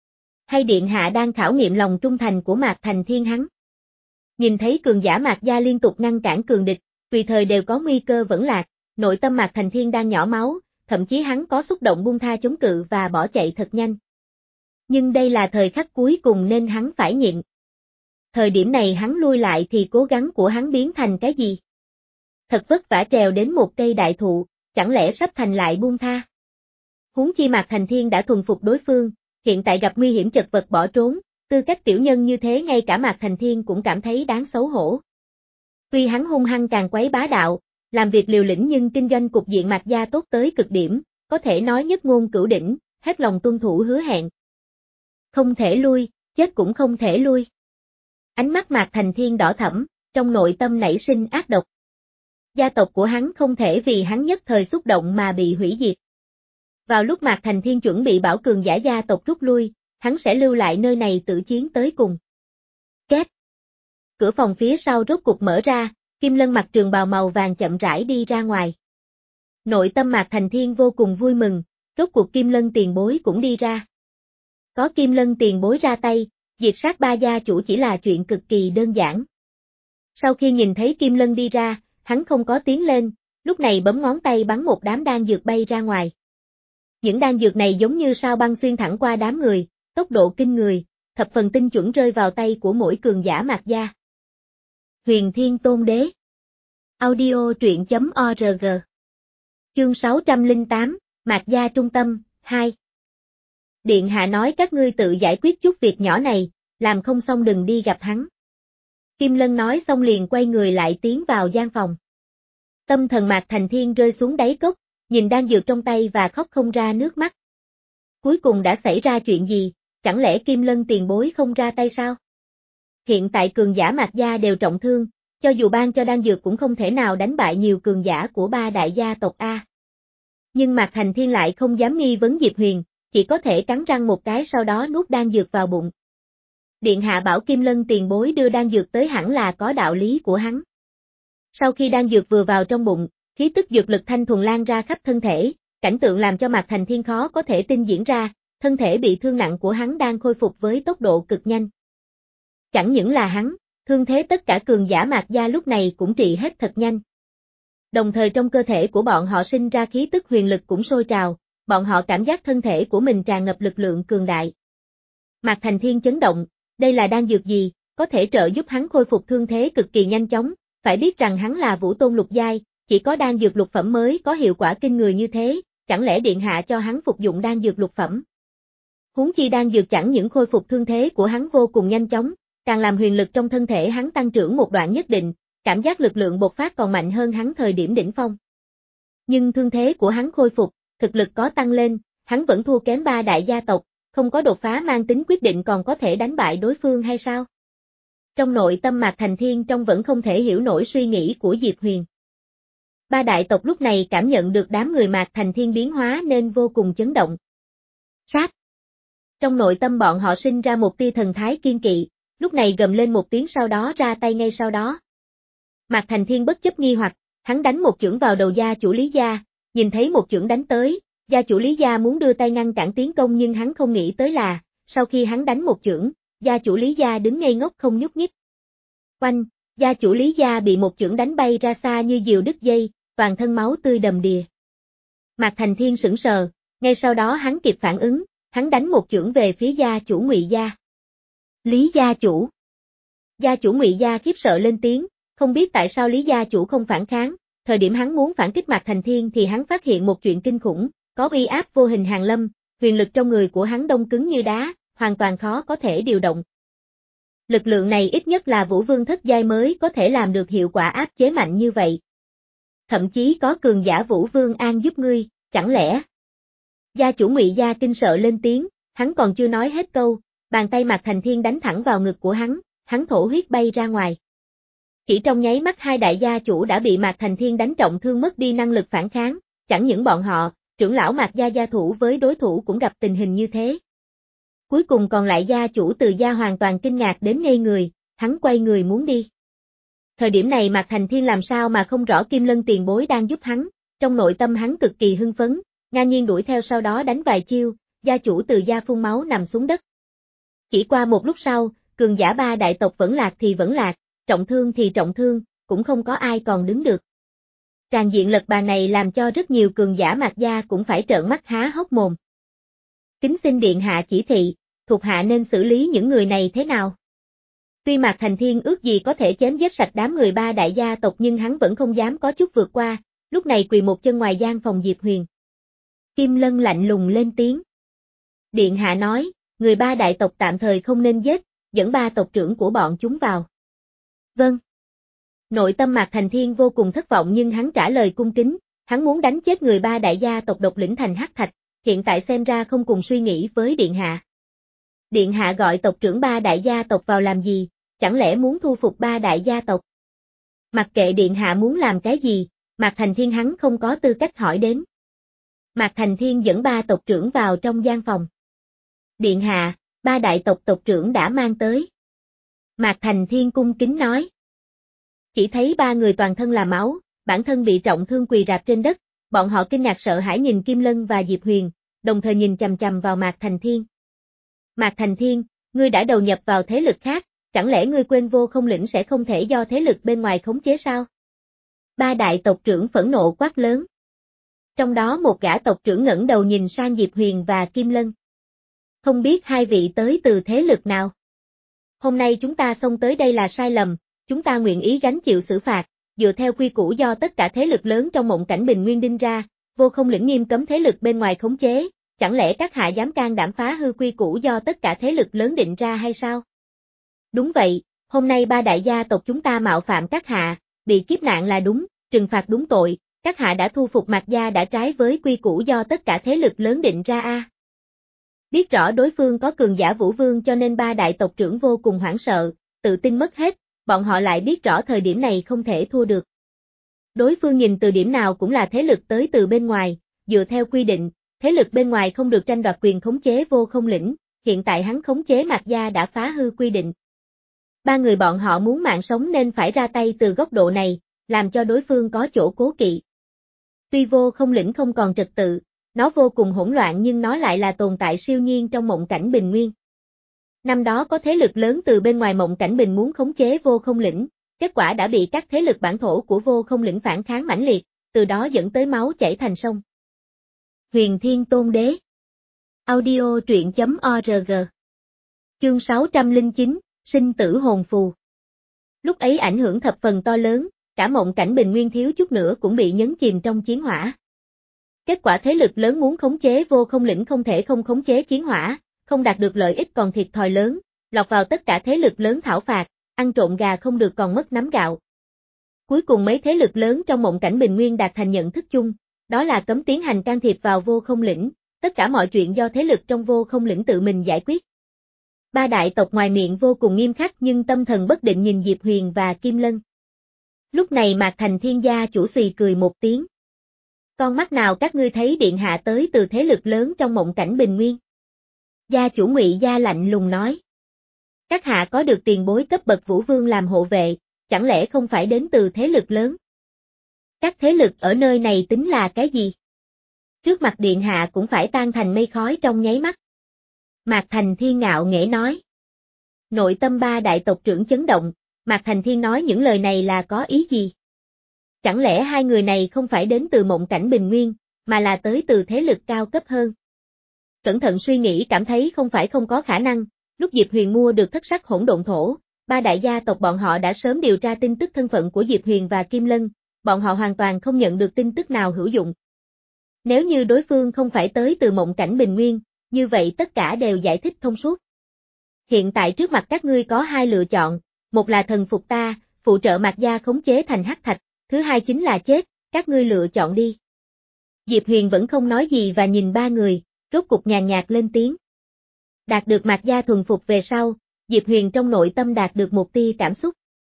Hay điện hạ đang khảo nghiệm lòng trung thành của Mạc Thành Thiên hắn? Nhìn thấy cường giả Mạc Gia liên tục ngăn cản cường địch, tùy thời đều có nguy cơ vẫn lạc, nội tâm Mạc Thành Thiên đang nhỏ máu, thậm chí hắn có xúc động buông tha chống cự và bỏ chạy thật nhanh. Nhưng đây là thời khắc cuối cùng nên hắn phải nhịn. Thời điểm này hắn lui lại thì cố gắng của hắn biến thành cái gì? Thật vất vả trèo đến một cây đại thụ, chẳng lẽ sắp thành lại buông tha? Huống chi Mạc Thành Thiên đã thuần phục đối phương, hiện tại gặp nguy hiểm chật vật bỏ trốn, tư cách tiểu nhân như thế ngay cả Mạc Thành Thiên cũng cảm thấy đáng xấu hổ. Tuy hắn hung hăng càng quấy bá đạo, làm việc liều lĩnh nhưng kinh doanh cục diện Mạc Gia tốt tới cực điểm, có thể nói nhất ngôn cửu đỉnh, hết lòng tuân thủ hứa hẹn. Không thể lui, chết cũng không thể lui. Ánh mắt Mạc Thành Thiên đỏ thẫm, trong nội tâm nảy sinh ác độc. Gia tộc của hắn không thể vì hắn nhất thời xúc động mà bị hủy diệt. Vào lúc Mạc Thành Thiên chuẩn bị bảo cường giả gia tộc rút lui, hắn sẽ lưu lại nơi này tự chiến tới cùng. Két. Cửa phòng phía sau rốt cục mở ra, Kim Lân mặc trường bào màu vàng chậm rãi đi ra ngoài. Nội tâm Mạc Thành Thiên vô cùng vui mừng, rốt cuộc Kim Lân tiền bối cũng đi ra. Có Kim Lân tiền bối ra tay, diệt sát ba gia chủ chỉ là chuyện cực kỳ đơn giản. Sau khi nhìn thấy Kim Lân đi ra, hắn không có tiến lên, lúc này bấm ngón tay bắn một đám đan dược bay ra ngoài. Những đan dược này giống như sao băng xuyên thẳng qua đám người, tốc độ kinh người, thập phần tinh chuẩn rơi vào tay của mỗi cường giả Mạc Gia. Huyền Thiên Tôn Đế. Audio truyện chấm org. Chương sáu trăm lẻ tám, Mạc Gia trung tâm, hai. Điện hạ nói các ngươi tự giải quyết chút việc nhỏ này, làm không xong đừng đi gặp hắn. Kim Lân nói xong liền quay người lại tiến vào gian phòng. Tâm thần Mạc Thành Thiên rơi xuống đáy cốc, nhìn đan dược trong tay và khóc không ra nước mắt. Cuối cùng đã xảy ra chuyện gì, chẳng lẽ Kim Lân tiền bối không ra tay sao? Hiện tại cường giả Mạc Gia đều trọng thương, Cho dù ban cho đan dược cũng không thể nào đánh bại nhiều cường giả của ba đại gia tộc A. Nhưng Mạc Thành Thiên lại không dám nghi vấn Diệp Huyền, chỉ có thể cắn răng một cái sau đó nuốt đan dược vào bụng. Điện hạ bảo Kim Lân tiền bối đưa đan dược tới hẳn là có đạo lý của hắn. Sau khi đan dược vừa vào trong bụng, khí tức dược lực thanh thuần lan ra khắp thân thể, cảnh tượng làm cho Mạc Thành Thiên khó có thể tin diễn ra, thân thể bị thương nặng của hắn đang khôi phục với tốc độ cực nhanh. Chẳng những là hắn, thương thế tất cả cường giả Mạc gia lúc này cũng trị hết thật nhanh. Đồng thời trong cơ thể của bọn họ sinh ra khí tức huyền lực cũng sôi trào, bọn họ cảm giác thân thể của mình tràn ngập lực lượng cường đại. Mạc Thành Thiên chấn động, đây là đan dược gì, có thể trợ giúp hắn khôi phục thương thế cực kỳ nhanh chóng, phải biết rằng hắn là vũ tôn lục giai, chỉ có đan dược lục phẩm mới có hiệu quả kinh người như thế, chẳng lẽ điện hạ cho hắn phục dụng đan dược lục phẩm? Huống chi đan dược chẳng những khôi phục thương thế của hắn vô cùng nhanh chóng, càng làm huyền lực trong thân thể hắn tăng trưởng một đoạn nhất định, cảm giác lực lượng bộc phát còn mạnh hơn hắn thời điểm đỉnh phong. Nhưng thương thế của hắn khôi phục, thực lực có tăng lên, hắn vẫn thua kém ba đại gia tộc, không có đột phá mang tính quyết định còn có thể đánh bại đối phương hay sao? Trong nội tâm Mạc Thành Thiên trong vẫn không thể hiểu nổi suy nghĩ của Diệp Huyền. Ba đại tộc lúc này cảm nhận được đám người Mạc Thành Thiên biến hóa nên vô cùng chấn động. Sát! Trong nội tâm bọn họ sinh ra một tia thần thái kiên kỵ, lúc này gầm lên một tiếng sau đó ra tay ngay sau đó. Mạc Thành Thiên bất chấp nghi hoặc, hắn đánh một chưởng vào đầu gia chủ Lý gia, nhìn thấy một chưởng đánh tới, gia chủ Lý gia muốn đưa tay ngăn cản tiến công nhưng hắn không nghĩ tới là, sau khi hắn đánh một chưởng, gia chủ Lý gia đứng ngây ngốc không nhúc nhích. Oanh, gia chủ Lý gia bị một chưởng đánh bay ra xa như diều đứt dây, toàn thân máu tươi đầm đìa. Mạc Thành Thiên sững sờ, ngay sau đó hắn kịp phản ứng, hắn đánh một chưởng về phía gia chủ Ngụy gia. Lý gia chủ. Gia chủ Ngụy gia khiếp sợ lên tiếng, không biết tại sao Lý gia chủ không phản kháng, thời điểm hắn muốn phản kích Mạc Thành Thiên thì hắn phát hiện một chuyện kinh khủng, có uy áp vô hình hàng lâm, huyền lực trong người của hắn đông cứng như đá, hoàn toàn khó có thể điều động. Lực lượng này ít nhất là Vũ Vương thất giai mới có thể làm được hiệu quả áp chế mạnh như vậy. Thậm chí có cường giả Vũ Vương An giúp ngươi, chẳng lẽ? Gia chủ Ngụy gia kinh sợ lên tiếng, hắn còn chưa nói hết câu, bàn tay Mạc Thành Thiên đánh thẳng vào ngực của hắn, hắn thổ huyết bay ra ngoài. Chỉ trong nháy mắt hai đại gia chủ đã bị Mạc Thành Thiên đánh trọng thương mất đi năng lực phản kháng, chẳng những bọn họ, trưởng lão Mạc gia gia thủ với đối thủ cũng gặp tình hình như thế. Cuối cùng còn lại gia chủ Từ gia hoàn toàn kinh ngạc đến ngây người, hắn quay người muốn đi. Thời điểm này Mạc Thành Thiên làm sao mà không rõ Kim Lân tiền bối đang giúp hắn, trong nội tâm hắn cực kỳ hưng phấn, ngang nhiên đuổi theo sau đó đánh vài chiêu, gia chủ Từ gia phun máu nằm xuống đất. Chỉ qua một lúc sau, cường giả ba đại tộc vẫn lạc thì vẫn lạc, trọng thương thì trọng thương, cũng không có ai còn đứng được. Tràn diện lật bà này làm cho rất nhiều cường giả Mạc gia cũng phải trợn mắt há hốc mồm. Kính xin điện hạ chỉ thị, thuộc hạ nên xử lý những người này thế nào? Tuy Mạc Thành Thiên ước gì có thể chém giết sạch đám người ba đại gia tộc nhưng hắn vẫn không dám có chút vượt qua, lúc này quỳ một chân ngoài gian phòng Diệp Huyền. Kim Lân lạnh lùng lên tiếng. Điện hạ nói, người ba đại tộc tạm thời không nên giết, dẫn ba tộc trưởng của bọn chúng vào. Vâng. Nội tâm Mạc Thành Thiên vô cùng thất vọng nhưng hắn trả lời cung kính, hắn muốn đánh chết người ba đại gia tộc độc lĩnh thành hắc thạch, hiện tại xem ra không cùng suy nghĩ với điện hạ. Điện hạ gọi tộc trưởng ba đại gia tộc vào làm gì, chẳng lẽ muốn thu phục ba đại gia tộc? Mặc kệ điện hạ muốn làm cái gì, Mạc Thành Thiên hắn không có tư cách hỏi đến. Mạc Thành Thiên dẫn ba tộc trưởng vào trong gian phòng. Điện hạ, ba đại tộc tộc trưởng đã mang tới. Mạc Thành Thiên cung kính nói. Chỉ thấy ba người toàn thân là máu, bản thân bị trọng thương quỳ rạp trên đất, bọn họ kinh ngạc sợ hãi nhìn Kim Lân và Diệp Huyền, đồng thời nhìn chằm chằm vào Mạc Thành Thiên. Mạc Thành Thiên, ngươi đã đầu nhập vào thế lực khác, chẳng lẽ ngươi quên vô không lĩnh sẽ không thể do thế lực bên ngoài khống chế sao? Ba đại tộc trưởng phẫn nộ quát lớn. Trong đó một gã tộc trưởng ngẩng đầu nhìn sang Diệp Huyền và Kim Lân. Không biết hai vị tới từ thế lực nào? Hôm nay chúng ta xông tới đây là sai lầm, chúng ta nguyện ý gánh chịu xử phạt, dựa theo quy củ do tất cả thế lực lớn trong mộng cảnh Bình Nguyên định ra, vô không lĩnh nghiêm cấm thế lực bên ngoài khống chế, chẳng lẽ các hạ dám can đảm phá hư quy củ do tất cả thế lực lớn định ra hay sao? Đúng vậy, hôm nay ba đại gia tộc chúng ta mạo phạm các hạ, bị kiếp nạn là đúng, trừng phạt đúng tội, các hạ đã thu phục Mạc gia đã trái với quy củ do tất cả thế lực lớn định ra a. À. Biết rõ đối phương có cường giả Vũ Vương cho nên ba đại tộc trưởng vô cùng hoảng sợ, tự tin mất hết, bọn họ lại biết rõ thời điểm này không thể thua được. Đối phương nhìn từ điểm nào cũng là thế lực tới từ bên ngoài, dựa theo quy định, thế lực bên ngoài không được tranh đoạt quyền khống chế Vô Không Lĩnh, hiện tại hắn khống chế Mạc Gia đã phá hư quy định. Ba người bọn họ muốn mạng sống nên phải ra tay từ góc độ này, làm cho đối phương có chỗ cố kỵ. Tuy Vô Không Lĩnh không còn trật tự, nó vô cùng hỗn loạn nhưng nó lại là tồn tại siêu nhiên trong mộng cảnh bình nguyên. Năm đó có thế lực lớn từ bên ngoài mộng cảnh bình muốn khống chế Vô Không Lĩnh, kết quả đã bị các thế lực bản thổ của Vô Không Lĩnh phản kháng mãnh liệt, từ đó dẫn tới máu chảy thành sông. Huyền Thiên Tôn Đế. Audio truyện chấm org. Chương sáu trăm lẻ chín, Sinh tử hồn phù. Lúc ấy ảnh hưởng thập phần to lớn, cả mộng cảnh bình nguyên thiếu chút nữa cũng bị nhấn chìm trong chiến hỏa. Kết quả thế lực lớn muốn khống chế Vô Không Lĩnh không thể không khống chế chiến hỏa, không đạt được lợi ích còn thiệt thòi lớn, lọt vào tất cả thế lực lớn thảo phạt, ăn trộm gà không được còn mất nắm gạo. Cuối cùng mấy thế lực lớn trong mộng cảnh bình nguyên đạt thành nhận thức chung, đó là cấm tiến hành can thiệp vào Vô Không Lĩnh, tất cả mọi chuyện do thế lực trong Vô Không Lĩnh tự mình giải quyết. Ba đại tộc ngoài miệng vô cùng nghiêm khắc nhưng tâm thần bất định nhìn Diệp Huyền và Kim Lân. Lúc này Mạc Thành Thiên gia chủ xùy cười một tiếng. Con mắt nào các ngươi thấy điện hạ tới từ thế lực lớn trong mộng cảnh bình nguyên? Gia chủ Ngụy gia lạnh lùng nói. Các hạ có được tiền bối cấp bậc vũ vương làm hộ vệ, chẳng lẽ không phải đến từ thế lực lớn? Các thế lực ở nơi này tính là cái gì? Trước mặt điện hạ cũng phải tan thành mây khói trong nháy mắt. Mạc Thành Thiên ngạo nghễ nói. Nội tâm ba đại tộc trưởng chấn động, Mạc Thành Thiên nói những lời này là có ý gì? Chẳng lẽ hai người này không phải đến từ mộng cảnh bình nguyên, mà là tới từ thế lực cao cấp hơn? Cẩn thận suy nghĩ cảm thấy không phải không có khả năng, lúc Diệp Huyền mua được thất sắc hỗn độn thổ, ba đại gia tộc bọn họ đã sớm điều tra tin tức thân phận của Diệp Huyền và Kim Lân, bọn họ hoàn toàn không nhận được tin tức nào hữu dụng. Nếu như đối phương không phải tới từ mộng cảnh bình nguyên, như vậy tất cả đều giải thích thông suốt. Hiện tại trước mặt các ngươi có hai lựa chọn, một là thần phục ta, phụ trợ Mạc Gia khống chế thành hắc thạch, thứ hai chính là chết, các ngươi lựa chọn đi. Diệp Huyền vẫn không nói gì và nhìn ba người, rốt cục nhàn nhạt lên tiếng. Đạt được Mạc Gia thuần phục về sau, Diệp Huyền trong nội tâm đạt được một tia cảm xúc.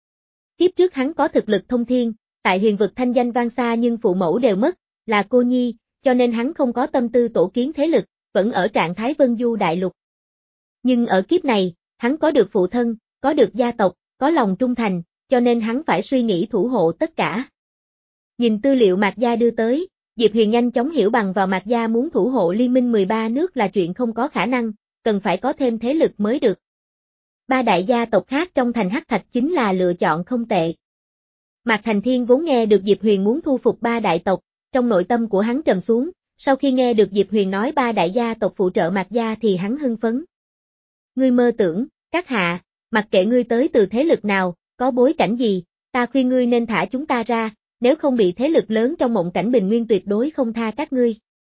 Kiếp trước hắn có thực lực thông thiên, tại huyền vực thanh danh vang xa nhưng phụ mẫu đều mất, là cô nhi, cho nên hắn không có tâm tư tổ kiến thế lực, vẫn ở trạng thái vân du đại lục. Nhưng ở kiếp này, hắn có được phụ thân, có được gia tộc, có lòng trung thành, cho nên hắn phải suy nghĩ thủ hộ tất cả. Nhìn tư liệu Mạc Gia đưa tới, Diệp Huyền nhanh chóng hiểu bằng vào Mạc Gia muốn thủ hộ liên minh mười ba nước là chuyện không có khả năng, cần phải có thêm thế lực mới được. Ba đại gia tộc khác trong thành Hắc Thạch chính là lựa chọn không tệ. Mạc Thành Thiên vốn nghe được Diệp Huyền muốn thu phục ba đại tộc, trong nội tâm của hắn trầm xuống, sau khi nghe được Diệp Huyền nói ba đại gia tộc phụ trợ Mạc Gia thì hắn hưng phấn. Ngươi mơ tưởng, các hạ, mặc kệ ngươi tới từ thế lực nào, có bối cảnh gì, ta khuyên ngươi nên thả chúng ta ra, nếu không bị thế lực lớn trong mộng cảnh bình nguyên tuyệt đối không tha các ngươi.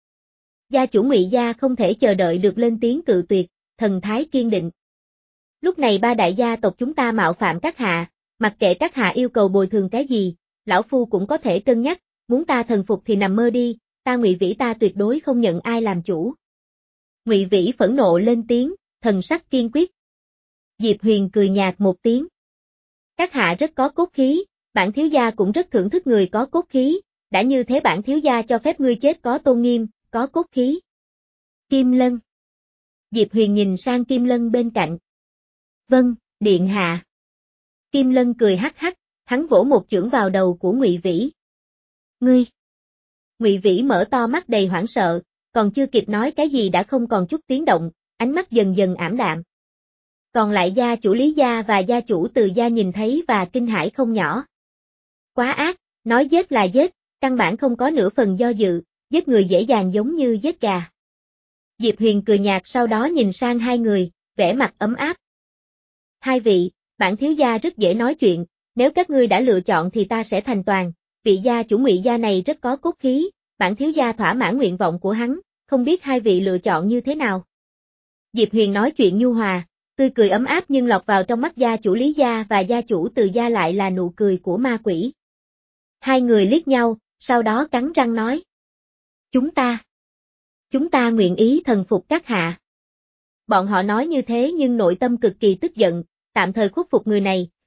Gia chủ Ngụy gia không thể chờ đợi được lên tiếng cự tuyệt, thần thái kiên định. Lúc này ba đại gia tộc chúng ta mạo phạm các hạ, mặc kệ các hạ yêu cầu bồi thường cái gì, lão phu cũng có thể cân nhắc, muốn ta thần phục thì nằm mơ đi, ta Ngụy Vĩ ta tuyệt đối không nhận ai làm chủ. Ngụy Vĩ phẫn nộ lên tiếng, thần sắc kiên quyết. Diệp Huyền cười nhạt một tiếng. Các hạ rất có cốt khí, bản thiếu gia cũng rất thưởng thức người có cốt khí, đã như thế bản thiếu gia cho phép ngươi chết có tôn nghiêm, có cốt khí. Kim Lân. Diệp Huyền nhìn sang Kim Lân bên cạnh. Vâng, điện hạ. Kim Lân cười hắc hắc, hắn vỗ một chưởng vào đầu của Ngụy Vĩ. Ngươi. Ngụy Vĩ mở to mắt đầy hoảng sợ, còn chưa kịp nói cái gì đã không còn chút tiếng động, ánh mắt dần dần ảm đạm. Còn lại gia chủ Lý gia và gia chủ Từ gia nhìn thấy và kinh hãi không nhỏ. Quá ác, nói giết là giết, căn bản không có nửa phần do dự, giết người dễ dàng giống như giết gà. Diệp Huyền cười nhạt sau đó nhìn sang hai người, vẻ mặt ấm áp. Hai vị, bản thiếu gia rất dễ nói chuyện, nếu các ngươi đã lựa chọn thì ta sẽ thành toàn, vị gia chủ Ngụy gia này rất có cốt khí, bản thiếu gia thỏa mãn nguyện vọng của hắn, không biết hai vị lựa chọn như thế nào. Diệp Huyền nói chuyện nhu hòa, tươi cười ấm áp nhưng lọt vào trong mắt gia chủ Lý gia và gia chủ Từ gia lại là nụ cười của ma quỷ. Hai người liếc nhau, sau đó cắn răng nói. Chúng ta, chúng ta nguyện ý thần phục các hạ. Bọn họ nói như thế nhưng nội tâm cực kỳ tức giận, tạm thời khuất phục người này,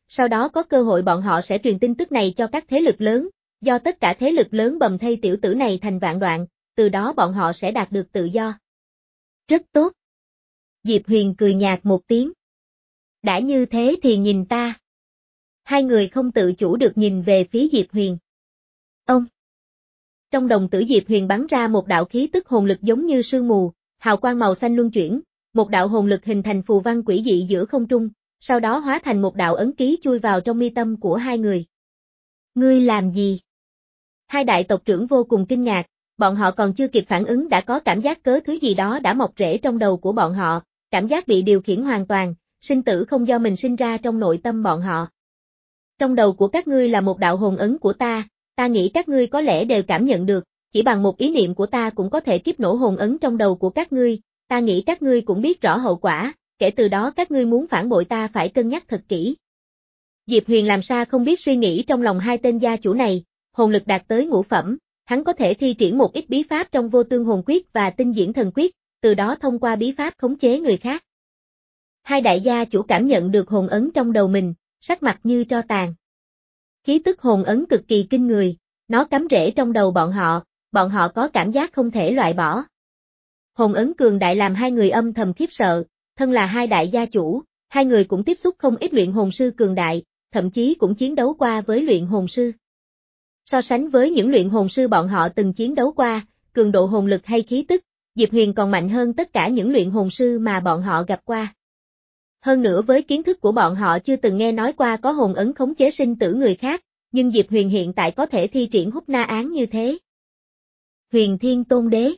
sau đó có cơ hội bọn họ sẽ truyền tin tức này cho các thế lực lớn, do tất cả thế lực lớn bầm thây tiểu tử này thành vạn đoạn, từ đó bọn họ sẽ đạt được tự do. Rất tốt. Diệp Huyền cười nhạt một tiếng. Đã như thế thì nhìn ta. Hai người không tự chủ được nhìn về phía Diệp Huyền. Ông. Trong đồng tử Diệp Huyền bắn ra một đạo khí tức hồn lực giống như sương mù, hào quang màu xanh luân chuyển, một đạo hồn lực hình thành phù văn quỷ dị giữa không trung, sau đó hóa thành một đạo ấn ký chui vào trong mi tâm của hai người. Ngươi làm gì? Hai đại tộc trưởng vô cùng kinh ngạc, bọn họ còn chưa kịp phản ứng đã có cảm giác cớ thứ gì đó đã mọc rễ trong đầu của bọn họ, cảm giác bị điều khiển hoàn toàn, sinh tử không do mình sinh ra trong nội tâm bọn họ. Trong đầu của các ngươi là một đạo hồn ấn của ta, ta nghĩ các ngươi có lẽ đều cảm nhận được, chỉ bằng một ý niệm của ta cũng có thể kiếp nổ hồn ấn trong đầu của các ngươi, ta nghĩ các ngươi cũng biết rõ hậu quả, kể từ đó các ngươi muốn phản bội ta phải cân nhắc thật kỹ. Diệp Huyền làm sao không biết suy nghĩ trong lòng hai tên gia chủ này, hồn lực đạt tới ngũ phẩm, hắn có thể thi triển một ít bí pháp trong vô tương hồn quyết và tinh diễn thần quyết, từ đó thông qua bí pháp khống chế người khác. Hai đại gia chủ cảm nhận được hồn ấn trong đầu mình, sắc mặt như tro tàn. Khí tức hồn ấn cực kỳ kinh người, nó cắm rễ trong đầu bọn họ, bọn họ có cảm giác không thể loại bỏ. Hồn ấn cường đại làm hai người âm thầm khiếp sợ, thân là hai đại gia chủ, hai người cũng tiếp xúc không ít luyện hồn sư cường đại, thậm chí cũng chiến đấu qua với luyện hồn sư. So sánh với những luyện hồn sư bọn họ từng chiến đấu qua, cường độ hồn lực hay khí tức, Diệp Huyền còn mạnh hơn tất cả những luyện hồn sư mà bọn họ gặp qua. Hơn nữa với kiến thức của bọn họ chưa từng nghe nói qua có hồn ấn khống chế sinh tử người khác, nhưng Diệp Huyền hiện tại có thể thi triển hút na án như thế. Huyền Thiên Tôn Đế.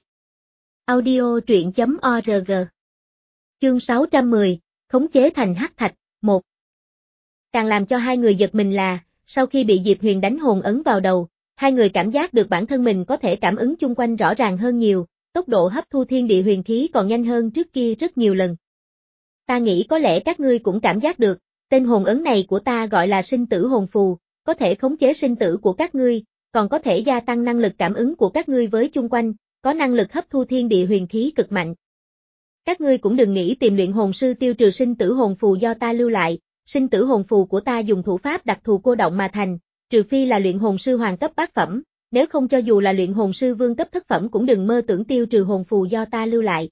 Audio truyện chấm org. Chương sáu trăm mười, khống chế thành hắc thạch, một. Càng làm cho hai người giật mình là, sau khi bị Diệp Huyền đánh hồn ấn vào đầu, hai người cảm giác được bản thân mình có thể cảm ứng chung quanh rõ ràng hơn nhiều, tốc độ hấp thu thiên địa huyền khí còn nhanh hơn trước kia rất nhiều lần. Ta nghĩ có lẽ các ngươi cũng cảm giác được, tên hồn ấn này của ta gọi là sinh tử hồn phù, có thể khống chế sinh tử của các ngươi, còn có thể gia tăng năng lực cảm ứng của các ngươi với chung quanh, có năng lực hấp thu thiên địa huyền khí cực mạnh. Các ngươi cũng đừng nghĩ tìm luyện hồn sư tiêu trừ sinh tử hồn phù do ta lưu lại, sinh tử hồn phù của ta dùng thủ pháp đặc thù cô động mà thành, trừ phi là luyện hồn sư hoàng cấp bát phẩm, nếu không cho dù là luyện hồn sư vương cấp thất phẩm cũng đừng mơ tưởng tiêu trừ hồn phù do ta lưu lại.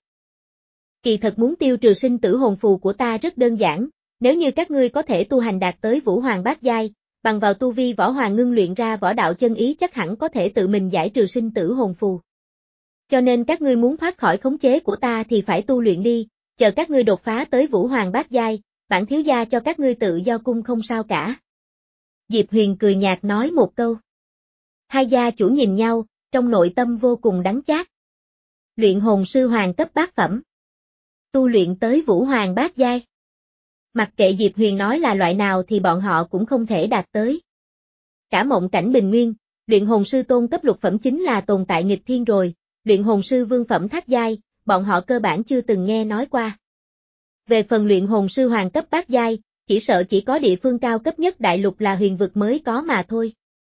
Kỳ thật muốn tiêu trừ sinh tử hồn phù của ta rất đơn giản, nếu như các ngươi có thể tu hành đạt tới Vũ Hoàng bát giai, bằng vào tu vi võ hoàng ngưng luyện ra võ đạo chân ý chắc hẳn có thể tự mình giải trừ sinh tử hồn phù. Cho nên các ngươi muốn thoát khỏi khống chế của ta thì phải tu luyện đi, chờ các ngươi đột phá tới Vũ Hoàng bát giai, bản thiếu gia cho các ngươi tự do cung không sao cả. Diệp Huyền cười nhạt nói một câu. Hai gia chủ nhìn nhau, trong nội tâm vô cùng đắng chát. Luyện hồn sư hoàng cấp bát phẩm. Tu luyện tới Vũ Hoàng bát giai. Mặc kệ Diệp Huyền nói là loại nào thì bọn họ cũng không thể đạt tới. Cả mộng cảnh bình nguyên, luyện hồn sư tôn cấp lục phẩm chính là tồn tại nghịch thiên rồi, luyện hồn sư vương phẩm thác giai, bọn họ cơ bản chưa từng nghe nói qua. Về phần luyện hồn sư hoàng cấp bát giai, chỉ sợ chỉ có địa phương cao cấp nhất đại lục là huyền vực mới có mà thôi.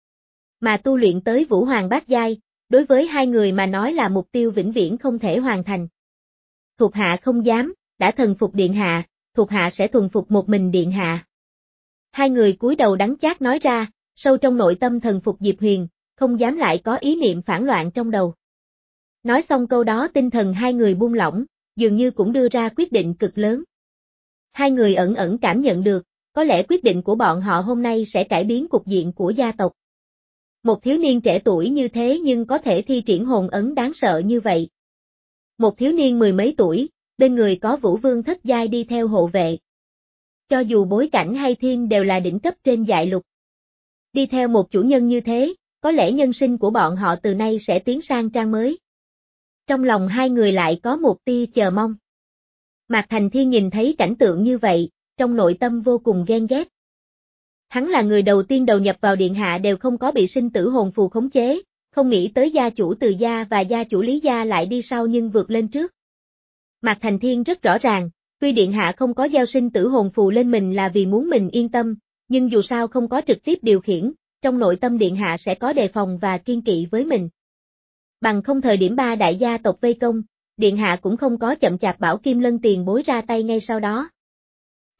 Mà tu luyện tới Vũ Hoàng bát giai, đối với hai người mà nói là mục tiêu vĩnh viễn không thể hoàn thành. Thuộc hạ không dám, đã thần phục điện hạ, thuộc hạ sẽ thuần phục một mình điện hạ. Hai người cúi đầu đắng chát nói ra, sâu trong nội tâm thần phục Diệp Huyền, không dám lại có ý niệm phản loạn trong đầu. Nói xong câu đó tinh thần hai người buông lỏng, dường như cũng đưa ra quyết định cực lớn. Hai người ẩn ẩn cảm nhận được, có lẽ quyết định của bọn họ hôm nay sẽ cải biến cục diện của gia tộc. Một thiếu niên trẻ tuổi như thế nhưng có thể thi triển hồn ấn đáng sợ như vậy. Một thiếu niên mười mấy tuổi, bên người có Vũ Vương thất giai đi theo hộ vệ. Cho dù bối cảnh hay thiên đều là đỉnh cấp trên dại lục. Đi theo một chủ nhân như thế, có lẽ nhân sinh của bọn họ từ nay sẽ tiến sang trang mới. Trong lòng hai người lại có một tia chờ mong. Mạc Thành Thiên nhìn thấy cảnh tượng như vậy, trong nội tâm vô cùng ghen ghét. Hắn là người đầu tiên đầu nhập vào điện hạ đều không có bị sinh tử hồn phù khống chế, không nghĩ tới gia chủ Từ gia và gia chủ Lý gia lại đi sau nhưng vượt lên trước. Mạc Thành Thiên rất rõ ràng, tuy điện hạ không có giao sinh tử hồn phù lên mình là vì muốn mình yên tâm, nhưng dù sao không có trực tiếp điều khiển, trong nội tâm điện hạ sẽ có đề phòng và kiên kỵ với mình. Bằng không thời điểm ba đại gia tộc vây công, điện hạ cũng không có chậm chạp bảo Kim Lân tiền bối ra tay ngay sau đó.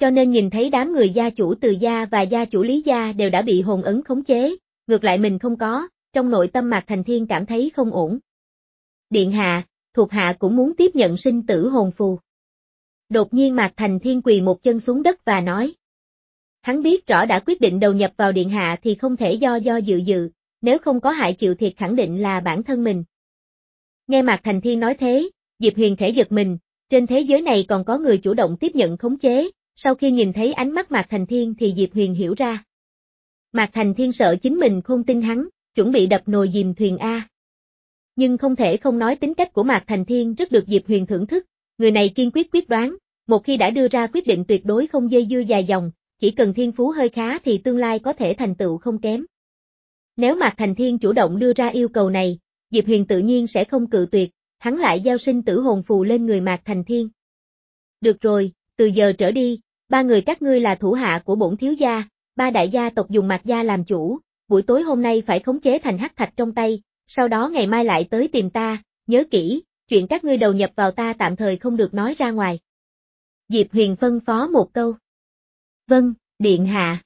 cho nên nhìn thấy đám người gia chủ Từ gia và gia chủ Lý gia đều đã bị hồn ấn khống chế, ngược lại mình không có, trong nội tâm Mạc Thành Thiên cảm thấy không ổn. Điện hạ, thuộc hạ cũng muốn tiếp nhận sinh tử hồn phù. Đột nhiên Mạc Thành Thiên quỳ một chân xuống đất và nói. Hắn biết rõ đã quyết định đầu nhập vào điện hạ thì không thể do do dự dự, nếu không có hại chịu thiệt khẳng định là bản thân mình. Nghe Mạc Thành Thiên nói thế, Diệp Huyền khẽ giật mình, trên thế giới này còn có người chủ động tiếp nhận khống chế, sau khi nhìn thấy ánh mắt Mạc Thành Thiên thì Diệp Huyền hiểu ra. Mạc Thành Thiên sợ chính mình không tin hắn, chuẩn bị đập nồi dìm thuyền A. Nhưng không thể không nói tính cách của Mạc Thành Thiên rất được Diệp Huyền thưởng thức, người này kiên quyết quyết đoán, một khi đã đưa ra quyết định tuyệt đối không dây dưa dài dòng, chỉ cần thiên phú hơi khá thì tương lai có thể thành tựu không kém. Nếu Mạc Thành Thiên chủ động đưa ra yêu cầu này, Diệp Huyền tự nhiên sẽ không cự tuyệt, hắn lại giao sinh tử hồn phù lên người Mạc Thành Thiên. Được rồi, từ giờ trở đi, ba người các ngươi là thủ hạ của bổn thiếu gia, ba đại gia tộc dùng Mạc gia làm chủ, buổi tối hôm nay phải khống chế thành hắc thạch trong tay, sau đó ngày mai lại tới tìm ta, nhớ kỹ, chuyện các ngươi đầu nhập vào ta tạm thời không được nói ra ngoài. Diệp Huyền phân phó một câu. Vâng, điện hạ.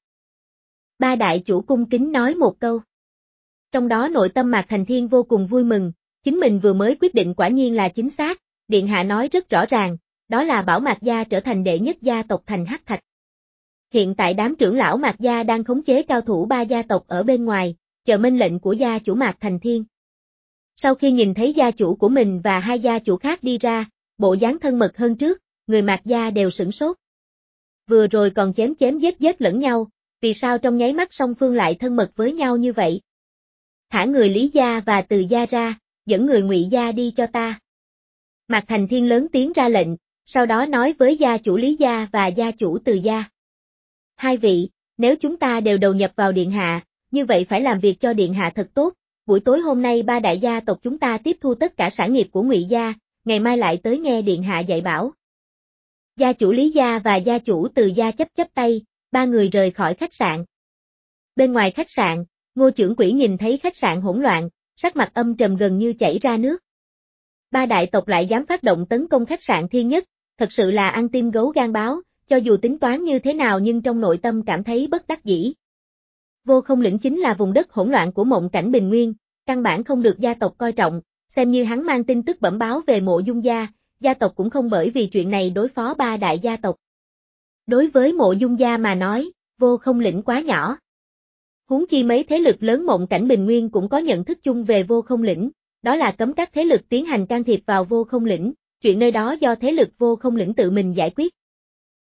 Ba đại chủ cung kính nói một câu. Trong đó nội tâm Mạc Thành Thiên vô cùng vui mừng, chính mình vừa mới quyết định quả nhiên là chính xác, điện hạ nói rất rõ ràng, đó là bảo Mạc gia trở thành đệ nhất gia tộc thành hắc thạch. Hiện tại đám trưởng lão Mạc gia đang khống chế cao thủ ba gia tộc ở bên ngoài, chờ mệnh lệnh của gia chủ Mạc Thành Thiên. Sau khi nhìn thấy gia chủ của mình và hai gia chủ khác đi ra, bộ dáng thân mật hơn trước, người Mạc gia đều sửng sốt. Vừa rồi còn chém chém giết giết lẫn nhau, vì sao trong nháy mắt song phương lại thân mật với nhau như vậy? Thả người Lý gia và Từ gia ra, dẫn người Ngụy gia đi cho ta. Mạc Thành Thiên lớn tiếng ra lệnh, sau đó nói với gia chủ Lý gia và gia chủ Từ gia. Hai vị, nếu chúng ta đều đầu nhập vào điện hạ, như vậy phải làm việc cho điện hạ thật tốt, buổi tối hôm nay ba đại gia tộc chúng ta tiếp thu tất cả sản nghiệp của Ngụy gia, ngày mai lại tới nghe điện hạ dạy bảo. Gia chủ Lý gia và gia chủ Từ gia chấp chấp tay, ba người rời khỏi khách sạn. Bên ngoài khách sạn, Ngô trưởng quỹ nhìn thấy khách sạn hỗn loạn, sắc mặt âm trầm gần như chảy ra nước. Ba đại tộc lại dám phát động tấn công khách sạn Thiên Nhất, thật sự là ăn tim gấu gan báo, cho dù tính toán như thế nào nhưng trong nội tâm cảm thấy bất đắc dĩ. Vô Không Lĩnh chính là vùng đất hỗn loạn của Mộng Cảnh Bình Nguyên, căn bản không được gia tộc coi trọng, xem như hắn mang tin tức bẩm báo về Mộ Dung gia, gia tộc cũng không bởi vì chuyện này đối phó ba đại gia tộc. Đối với Mộ Dung gia mà nói, Vô Không Lĩnh quá nhỏ. Huống chi mấy thế lực lớn Mộng Cảnh Bình Nguyên cũng có nhận thức chung về Vô Không Lĩnh, đó là cấm các thế lực tiến hành can thiệp vào Vô Không Lĩnh, chuyện nơi đó do thế lực Vô Không Lĩnh tự mình giải quyết.